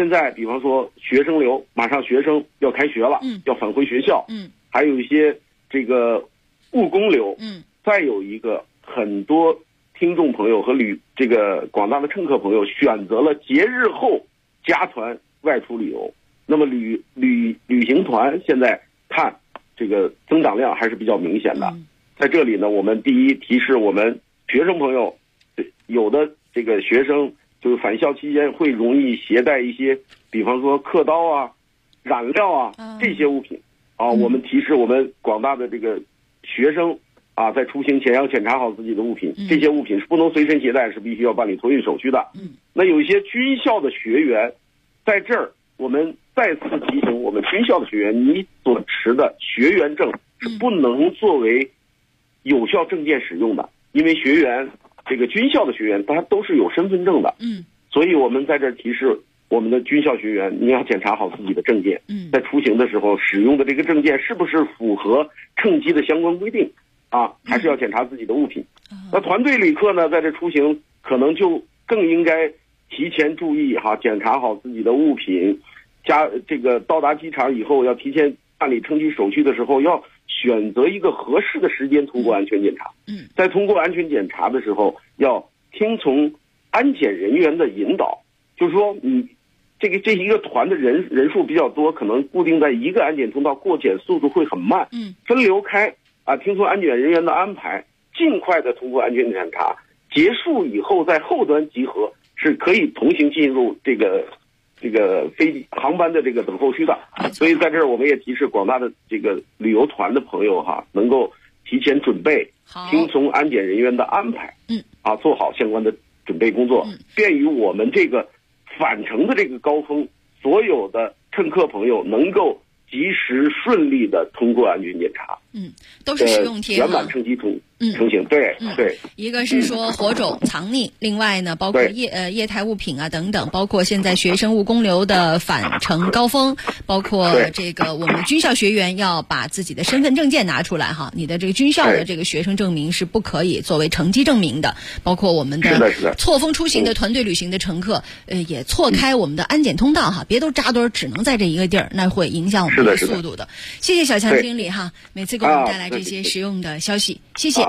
现在比方说学生流，马上学生要开学了，要返回学校，还有一些这个务工流，再有一个很多听众朋友和这个广大的乘客朋友选择了节日后加团外出旅游，那么旅行团现在看这个增长量还是比较明显的。在这里呢，我们第一提示我们学生朋友，有的这个学生就是返校期间会容易携带一些，比方说刻刀啊、染料啊这些物品啊，我们提示我们广大的这个学生啊，在出行前要检查好自己的物品，这些物品是不能随身携带，是必须要办理托运手续的。那有一些军校的学员，在这儿我们再次提醒我们军校的学员，你所持的学员证是不能作为有效证件使用的，因为学员这个军校的学员他都是有身份证的，所以我们在这儿提示我们的军校学员，你要检查好自己的证件，在出行的时候使用的这个证件是不是符合乘机的相关规定啊，还是要检查自己的物品。那团队旅客呢，在这出行可能就更应该提前注意哈，检查好自己的物品，这个到达机场以后要提前办理乘机手续的时候，要选择一个合适的时间通过安全检查。在通过安全检查的时候，要听从安检人员的引导，就是说你这一个团的人数比较多，可能固定在一个安检通道，过检速度会很慢，分流开啊，听从安检人员的安排，尽快的通过安全检查，结束以后在后端集合，是可以同行进入这个飞机航班的这个等候区的。所以在这儿我们也提示广大的这个旅游团的朋友哈，能够提前准备，听从安检人员的安排，做好相关的准备工作，便于我们这个返程的这个高峰，所有的乘客朋友能够及时顺利的通过安全检查。 都是使用贴圆满乘机成型。对。 一个是说火种藏匿，另外呢，包括液态物品啊等等，包括现在学生务工流的返程高峰，包括这个我们军校学员要把自己的身份证件拿出来哈，你的这个军校的这个学生证明是不可以作为乘机证明的，包括我们的错峰出行的团队旅行的乘客，也错开我们的安检通道哈，别都扎堆只能在这一个地儿，那会影响我们的速度的。谢谢小强经理哈，每次给我们带来这些实用的消息，谢谢。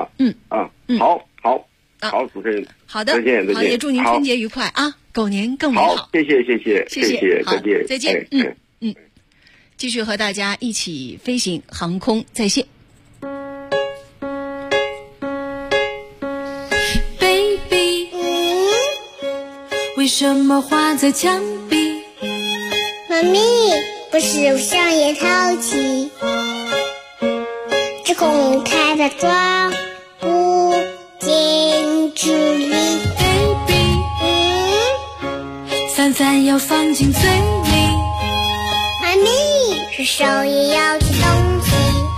好，主持人， 好的， 再见， 好，也祝您春节愉快啊，狗年更美好。 好，谢谢， 好， 再见， 继续和大家一起飞行，航空在线。 Baby，为什么画在墙壁？ 妈咪，不是上也淘气，只公开的装不进纸里。 Baby，饭饭要放进嘴里。 妈咪，是手也要吃东西，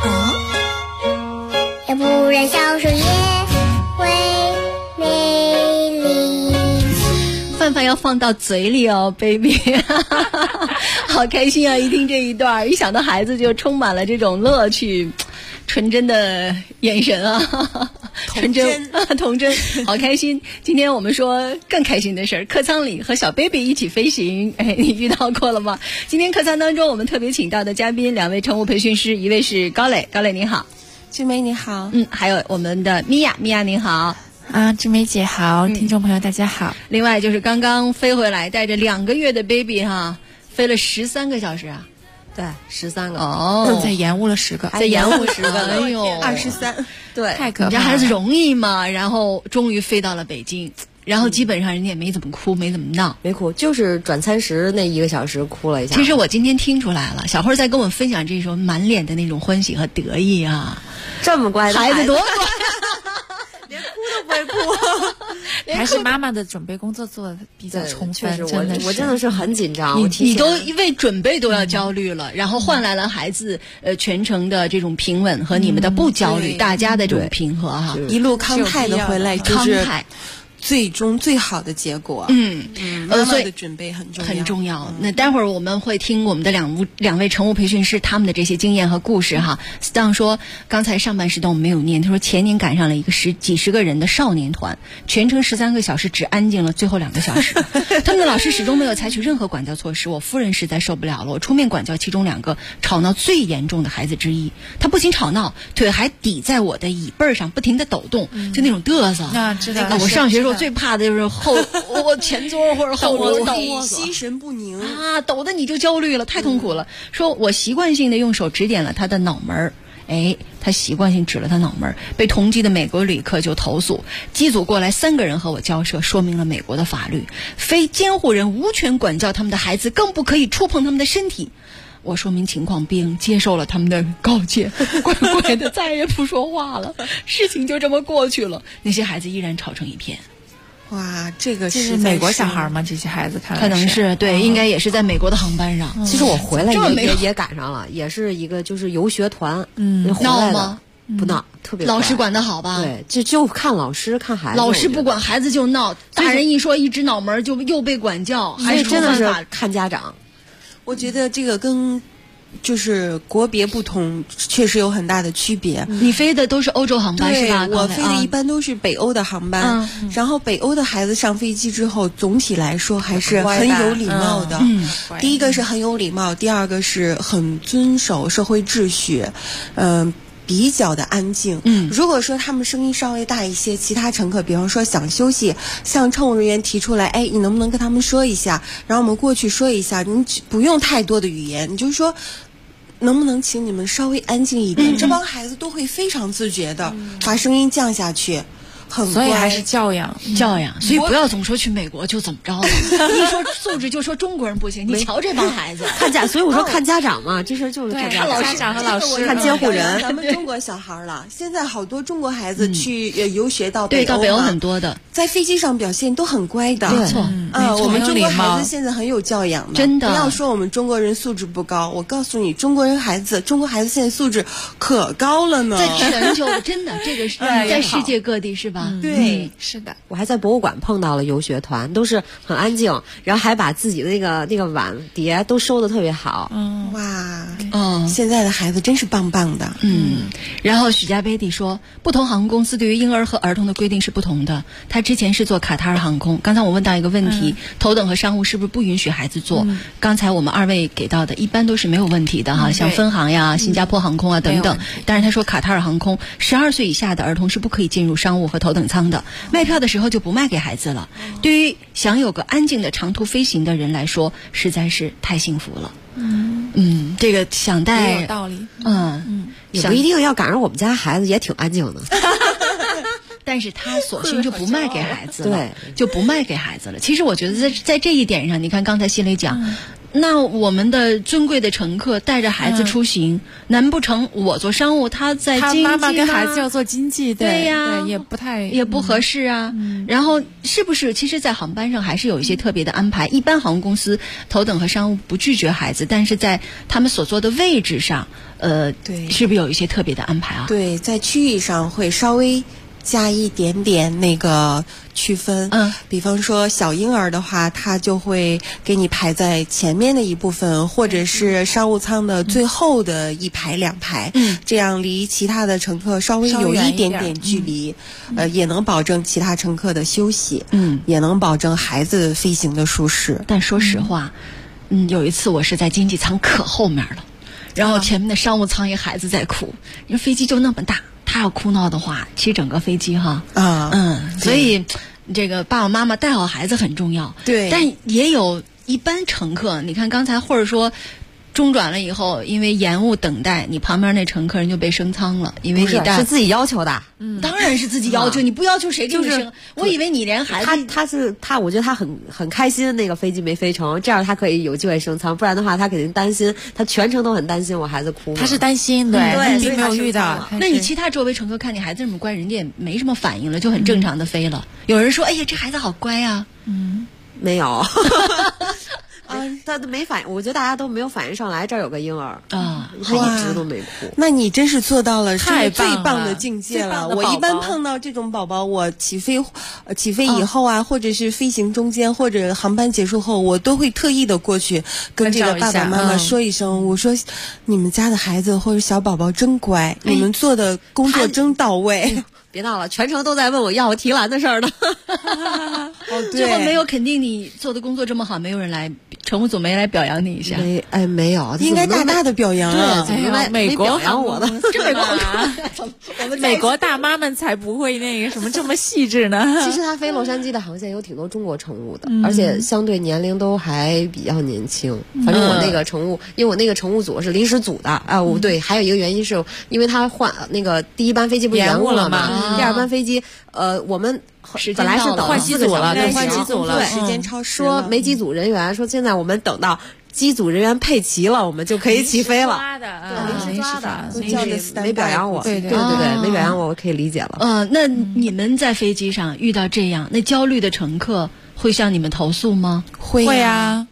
要不然小手也会没力。 饭饭要放到嘴里哦 ，baby， 好开心啊！一听这一段，一想到孩子就充满了这种乐趣。纯真的眼神啊，纯真童真，好开心！今天我们说更开心的事儿，客舱里和小 baby 一起飞行，你遇到过了吗？今天客舱当中我们特别请到的嘉宾，两位乘务培训师，一位是高磊，高磊你好， 志梅你好， 还有我们的米娅，米娅您好。 志梅姐好，听众朋友大家好。 另外就是刚刚飞回来带着2个月的 baby 哈，飞了13个小时啊。 对，13个哦， 再延误了10个， 再延误10个，哎呦 ，23， 对， 太可怕了。 你这孩子容易吗？然后终于飞到了北京，然后基本上人家也没怎么哭，没怎么闹， 没哭，就是转餐时那1个小时哭了一下。 其实我今天听出来了，小慧在跟我分享这时候满脸的那种欢喜和得意啊， 这么乖的孩子多乖。 连哭都不会哭， 还是妈妈的准备工作做的比较充分，真的是， 我真的是很紧张。 你都为准备都要焦虑了，然后换来了孩子全程的这种平稳和你们的不焦虑，大家的这种平和哈， 一路慷慨的回来，就是最终最好的结果。妈妈的准备很重要。 那待会儿我们会听我们的两位乘务培训师他们的这些经验和故事哈。Stan 说，刚才上半时段我们没有念，他说前年赶上了一个几十个人的少年团，全程13个小时只安静了最后2个小时，他们的老师始终没有采取任何管教措施，我夫人实在受不了了，我出面管教其中2个吵闹最严重的孩子之一，他不仅吵闹，腿还抵在我的椅背上不停地抖动，就那种嘚瑟。 知道。 我上学时候最怕的就是我前桌或者后桌抖， 心神不宁啊，抖得你就焦虑了，太痛苦了。说我习惯性的用手指点了他的脑门，他习惯性指了他脑门，被同机的美国旅客就投诉，机组过来3个人和我交涉，说明了美国的法律，非监护人无权管教他们的孩子，更不可以触碰他们的身体。我说明情况并接受了他们的告诫，乖乖的再也不说话了。事情就这么过去了，那些孩子依然吵成一片。 哇，这个是美国小孩吗？这些孩子可能是对，应该也是在美国的航班上。 其实我回来也赶上了，也是一个就是游学团， 闹吗？ 不闹，特别老师管得好吧？ 对，就看老师看孩子。 老师不管孩子就闹，大人一说一指脑门就又被管教，还是真的是看家长。 我觉得这个跟就是国别不同，确实有很大的区别。 你飞的都是欧洲航班是吧？ 我飞的一般都是北欧的航班，然后北欧的孩子上飞机之后，总体来说还是很有礼貌的。第一个是很有礼貌，第二个是很遵守社会秩序，比较的安静。如果说他们声音稍微大一些，其他乘客比方说想休息，向乘务人员提出来，你能不能跟他们说一下，然后我们过去说一下，你不用太多的语言，你就说能不能请你们稍微安静一点，这帮孩子都会非常自觉的把声音降下去。 所以还是教养， 所以不要总说去美国就怎么着了，一说素质就说中国人不行，你瞧这帮孩子所以我说看家长嘛，这事就是看家长和老师， 看监护人。 咱们中国小孩了，现在好多中国孩子去游学到北欧，对，到北欧很多的， 在飞机上表现都很乖的， 没错。 我们中国孩子现在很有教养的， 真的。 不要说我们中国人素质不高，我告诉你，中国孩子现在素质可高了呢， 在全球真的这个是在世界各地是吧？ 对， 是的。 我还在博物馆碰到了游学团，都是很安静，然后还把自己的那个碗碟都收得特别好。 哇，现在的孩子真是棒棒的。 然后许家贝蒂说，不同航空公司对于婴儿和儿童的规定是不同的。他之前是做卡塔尔航空，刚才我问到一个问题，头等和商务是不是不允许孩子坐？刚才我们2位给到的一般都是没有问题的哈，像分航呀、新加坡航空啊等等。但是他说卡塔尔航空12岁以下的儿童是不可以进入商务和头等舱的，卖票的时候就不卖给孩子了。对于想有个安静的长途飞行的人来说，实在是太幸福了。这个想带也有道理。 也不一定要赶上我们家孩子也挺安静的。 但是他索性就不卖给孩子了，就不卖给孩子了。其实我觉得在这一点上，你看刚才心里讲，那我们的尊贵的乘客带着孩子出行，难不成我做商务，他在经济， 他妈妈跟孩子要做经济， 对呀，也不合适啊。然后是不是其实在航班上还是有一些特别的安排？一般航空公司头等和商务不拒绝孩子，但是在他们所坐的位置上， 对， 是不是有一些特别的安排啊？ 对，在区域上会稍微加一点点那个区分。比方说小婴儿的话，他就会给你排在前面的一部分，或者是商务舱的最后的1排2排，这样离其他的乘客稍微有一点点距离，也能保证其他乘客的休息，也能保证孩子飞行的舒适。 但说实话，有一次我是在经济舱可后面了，然后前面的商务舱一孩子在哭，因为飞机就那么大，他要哭闹的话，其实整个飞机所以这个爸爸妈妈带好孩子很重要。 对， 但也有一般乘客，你看刚才或者说中转了以后，因为延误等待，你旁边那乘客人就被升舱了，因为你是自己要求的。 当然是自己要求，你不要求谁给你升？我以为你连孩子， 他，我觉得他很开心，那个飞机没飞成，这样他可以有机会升舱，不然的话他肯定担心，他全程都很担心我孩子哭。 他是担心，对，并没有遇到。 那你其他周围乘客看你孩子这么乖，人家也没什么反应了，就很正常的飞了。有人说，哎呀，这孩子好乖啊。 没有。 他都没反应，我觉得大家都没有反应上来，这儿有个婴儿啊，他一直都没哭。 那你真是做到了太最棒的境界了。我一般碰到这种宝宝，我起飞以后啊，或者是飞行中间，或者航班结束后，我都会特意的过去跟这个爸爸妈妈说一声，我说你们家的孩子或者小宝宝真乖，你们做的工作真到位。 别闹了，全程都在问我要提篮的事儿呢。 最后没有肯定你做的工作这么好，没有人来，乘务组没来表扬你一下？ 没有， 应该大大的表扬啊！ 对， 美国表扬我的， 美国大妈们才不会那个什么这么细致呢。 其实他飞洛杉矶的航线有挺多中国乘务的，而且相对年龄都还比较年轻。反正我那个乘务，因为我那个乘务组是临时组的啊。对，还有一个原因是因为他换那个第一班飞机不是延误了吗？第二班飞机，我们本来是等换机组了，换机组了， 时间超时说没机组人员，说现在我们等到机组人员配齐了，我们就可以起飞了。 临时抓的， 没表扬我，对，没表扬我，我可以理解了。 那你们在飞机上遇到这样那焦虑的乘客，会向你们投诉吗？ 会啊。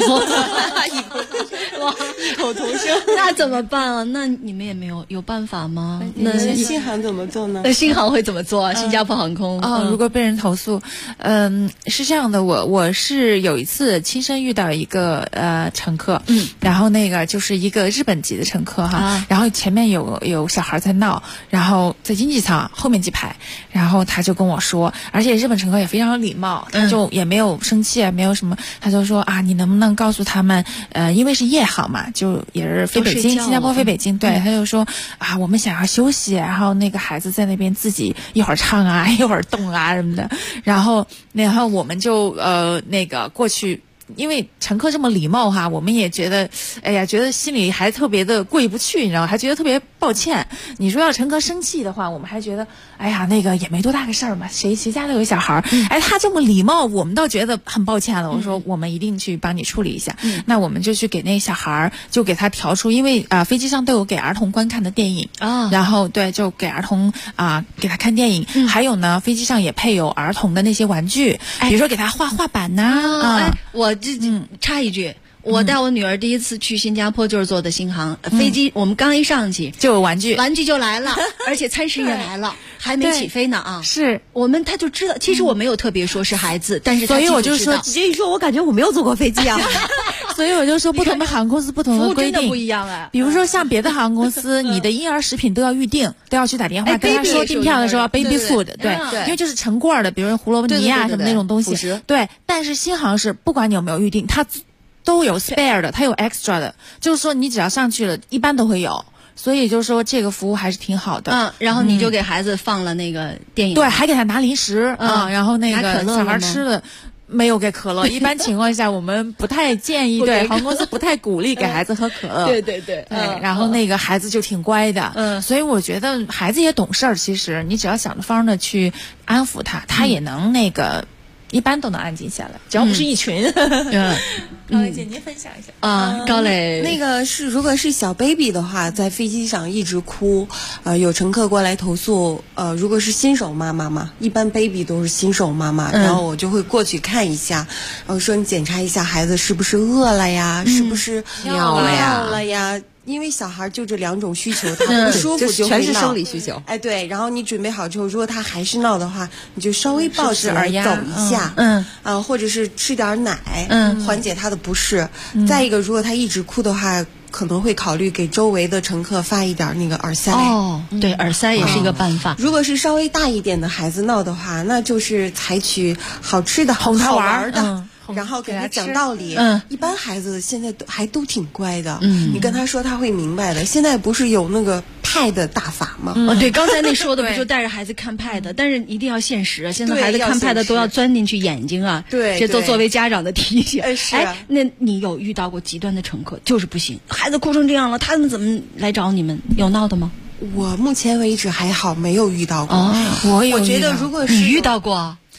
异口同声，那怎么办啊？那你们也没有办法吗？ 那新航怎么做呢？ 那新航会怎么做？新加坡航空如果被人投诉，是这样的，我是有一次亲身遇到一个乘客，然后那个就是一个日本籍的乘客哈，然后前面有小孩在闹，然后在经济舱后面几排，然后他就跟我说，而且日本乘客也非常礼貌，他就也没有生气，没有什么，他就说啊，你能不能告诉他们，因为是夜航嘛，就也是飞北京，新加坡飞北京，对，他就说啊，我们想要休息，然后那个孩子在那边自己一会儿唱啊，一会儿动啊什么的，然后我们就那个过去。因为乘客这么礼貌哈，我们也觉得，哎呀，觉得心里还特别的过意不去，你知道吗？还觉得特别抱歉。你说要乘客生气的话，我们还觉得，哎呀，那个也没多大个事儿嘛，谁家都有小孩儿，哎，他这么礼貌，我们倒觉得很抱歉了。我说我们一定去帮你处理一下。那我们就去给那小孩儿，就给他调出，因为飞机上都有给儿童观看的电影啊，然后对，就给儿童给他看电影。还有呢，飞机上也配有儿童的那些玩具，比如说给他画板呐我插一句，我带我女儿第一次去新加坡就是坐的新航飞机，我们刚一上去就有玩具就来了，而且餐食也来了，还没起飞呢啊！ 是他就知道，其实我没有特别说是孩子，但是所以我就说直接一说，我感觉我没有坐过飞机啊。 所以我就说，不同的航空公司不同的规定不一样啊。 比如说像别的航空公司，你的婴儿食品都要预定，都要去打电话跟他说订票的时候要 baby food， 对，因为就是成罐的，比如说胡萝卜泥啊什么那种东西，对。但是新航是不管你有没有预定，它都有 spare 的，它有 extra 的，就是说你只要上去了，一般都会有。所以就是说这个服务还是挺好的。 然后你就给孩子放了那个电影， 对，还给他拿零食然后那个小孩吃的。没有给可乐，一般情况下我们不太建议，对，航空公司不太鼓励给孩子喝可乐。 对， 然后那个孩子就挺乖的，所以我觉得孩子也懂事儿。其实你只要想着方的去安抚他，他也能那个。一般都能安静下来，只要不是一群。高磊姐，您分享一下啊。高磊， 那个如果是小 baby 的话，在飞机上一直哭，有乘客过来投诉，如果是新手妈妈嘛，一般 baby 都是新手妈妈，然后我就会过去看一下，说你检查一下孩子是不是饿了呀，是不是尿了呀。因为小孩就这两种需求，他不舒服就会闹， 全是生理需求。 哎，对，然后你准备好之后，如果他还是闹的话，你就稍微抱起来走一下，或者是吃点奶，缓解他的不适。再一个，如果他一直哭的话，可能会考虑给周围的乘客发一点那个耳塞。 对，耳塞也是一个办法。 如果是稍微大一点的孩子闹的话，那就是采取好吃的、 哄他玩的。然后给他讲道理，一般孩子现在都挺乖的，你跟他说他会明白的。现在不是有那个pad大法吗？ 对，刚才那说的不就带着孩子看pad，但是一定要现实啊！现在孩子看pad都要钻进去眼睛啊， 对， 这都作为家长的提醒。 是， 那你有遇到过极端的乘客，就是不行，孩子哭成这样了，他们怎么来找你们？有闹的吗？ 我目前为止还好，没有遇到过。 我觉得如果是你遇到过。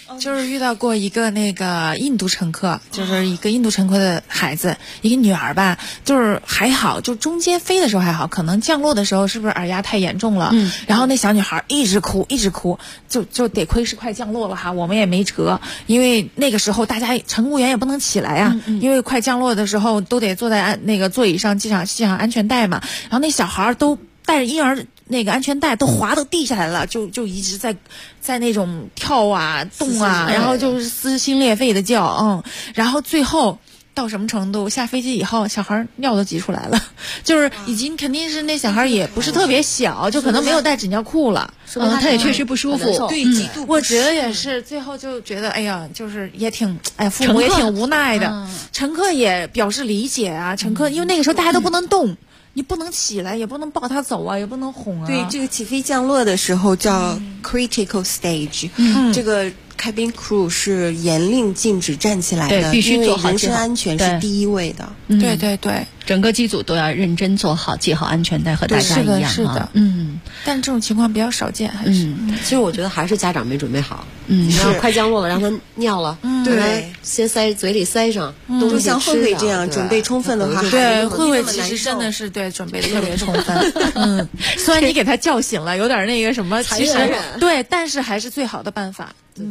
就是遇到过一个那个印度乘客，就是一个印度乘客的孩子，一个女儿吧，就是还好，就中间飞的时候还好，可能降落的时候是不是耳压太严重了？然后那小女孩一直哭，就得亏是快降落了哈，我们也没辙，因为那个时候大家乘务员也不能起来啊，因为快降落的时候都得坐在那个座椅上系上安全带嘛，然后那小孩都带着婴儿那个安全带都滑到地下来了，就一直在那种跳啊动啊，然后就是撕心裂肺的叫，然后最后到什么程度？下飞机以后，小孩尿都挤出来了，就是已经肯定是那小孩也不是特别小，就可能没有带纸尿裤了， 他也确实不舒服。 对，极度。 我觉得也是，最后就觉得，哎呀，就是也挺，父母也挺无奈的，乘客也表示理解啊，乘客因为那个时候大家都不能动。你不能起来，也不能抱他走啊，也不能哄啊。 对，这个起飞降落的时候叫 critical stage，这个cabin crew 是严令禁止站起来的， 对，必须做好， 人身安全是第一位的。 对对对， 整个机组都要认真做好，系好安全带，和大家一样。 是的，但这种情况比较少见，还是。 其实我觉得还是家长没准备好。然后快降落了，让他尿了， 对， 先嘴里塞上， 就像慧慧这样准备充分的话， 对，慧慧其实真的是对准备的特别充分。虽然你给他叫醒了，有点那个什么，其实对，但是还是最好的办法。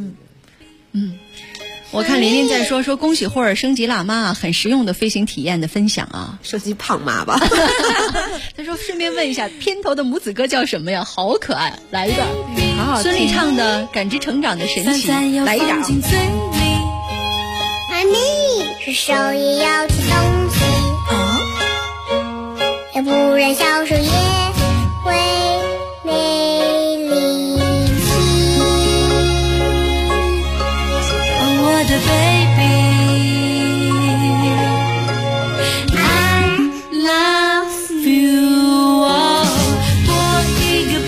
我看琳琳在说恭喜霍尔升级辣妈，很实用的飞行体验的分享啊， 升级胖妈吧。 他说顺便问一下，片头的母子歌叫什么呀？好可爱，来一段。好，孙俪唱的《感知成长的神奇》，来一点。 妈咪，是手也要吃东西，要不然小手也会没力气。 我的 baby，I love you， 多一个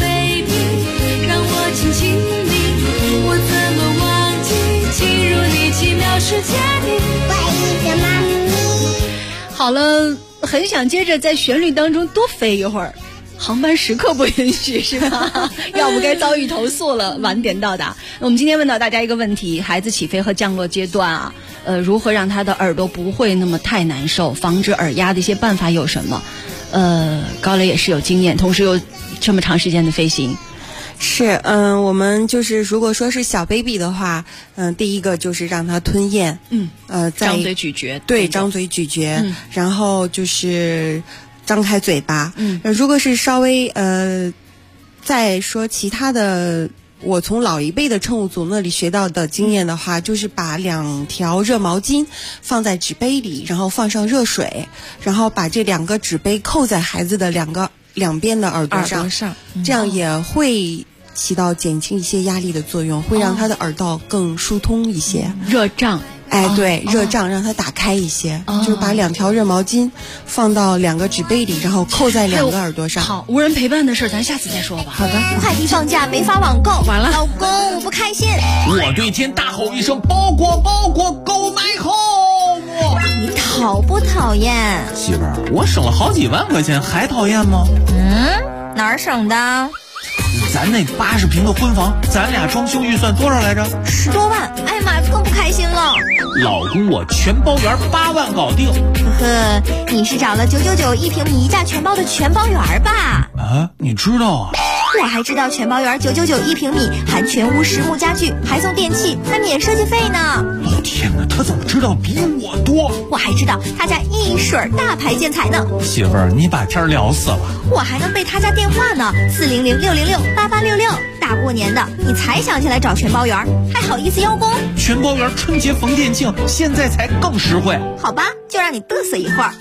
baby， 让我亲亲你，我怎么忘记进入你奇妙世界里。 我一个妈咪。 好了，很想接着在旋律当中多飞一会儿。航班时刻不允许是吧？要不该遭遇投诉了，晚点到达。我们今天问到大家一个问题，孩子起飞和降落阶段啊，如何让他的耳朵不会那么太难受，防止耳压的一些办法有什么？高磊也是有经验，同时又这么长时间的飞行。 是，我们就是如果说是小 baby 的话，第一个就是让他吞咽， 张嘴咀嚼， 对，张嘴咀嚼，然后就是张开嘴巴。如果是稍微再说其他的，我从老一辈的乘务组那里学到的经验的话，就是把2条热毛巾放在纸杯里，然后放上热水，然后把这2个纸杯扣在孩子的两边的耳朵上，这样也会起到减轻一些压力的作用，会让他的耳道更疏通一些。 热胀。 对，热胀让它打开一些，就是把2条热毛巾放到2个纸杯里，然后扣在2个耳朵上。 好，无人陪伴的事咱下次再说吧。 好的。 快递放假没法网购， 完了， 老公我不开心。 我对天大吼一声：包裹包裹，购买后。 你讨不讨厌？ 媳妇儿，我省了好几万块钱，还讨厌吗？ 哪儿省的？ 咱那80平的婚房，咱俩装修预算多少来着 ？10多万。哎呀妈呀，更不开心了。 老公，我全包圆8万搞定。 呵呵，你是找了9991平米1价全包的全包圆吧？ 你知道啊？ 我还知道全包圆9991平米，含全屋实木家具，还送电器，还免设计费呢。 老天哪，他怎么知道比我多？ 我还知道他家一水大牌建材呢。 媳妇儿，你把天聊死了。 我还能背他家电话呢，400-606-8866。大过年的，你才想起来找全包圆，还好意思邀功？ 全包圆春节逢店庆，现在才更实惠。 好吧，就让你嘚瑟一会儿。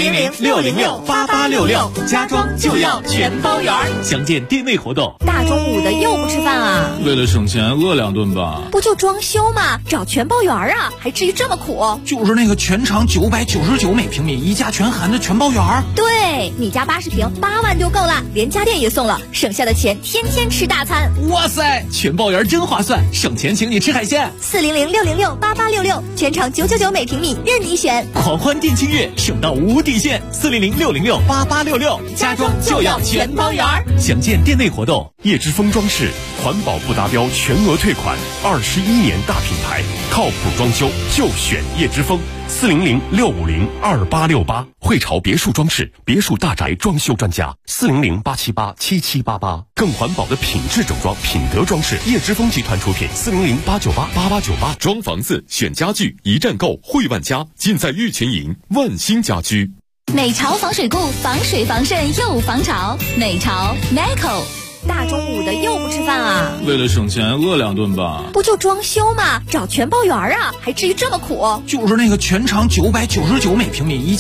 400-606-8866，家装就要全包圆。详见店内活动。 大中午的又不吃饭啊？ 为了省钱，饿2顿吧。 不就装修吗？找全包圆啊，还至于这么苦？ 就是那个全长999每平米，1价全含的全包圆。 对，你家80平8万就够了，连家电也送了，省下的钱天天吃大餐。 哇塞，全包圆真划算，省钱请你吃海鲜。 400-606-8866，全场999每平米，任你选。 狂欢店庆月，省到无底线。400-606-8866，家装就要全包圆。详见店内活动。 叶之峰装饰环保不达标全额退款，21年大品牌，靠谱装修就选叶之峰。400-650-2868，汇潮别墅装饰、别墅大宅装修专家，400-878-7788，更环保的品质整装、品德装饰，叶之峰集团出品，400-898-8898。 装房子、选家具，一站购，汇万家，尽在玉泉营万兴家居。 美潮防水固，防水防渗又防潮。美潮 Meco。大中午的又不吃饭啊？ 为了省钱，饿2顿吧。 不就装修吗？找全包园啊，还至于这么苦？ 就是那个全长999每平米，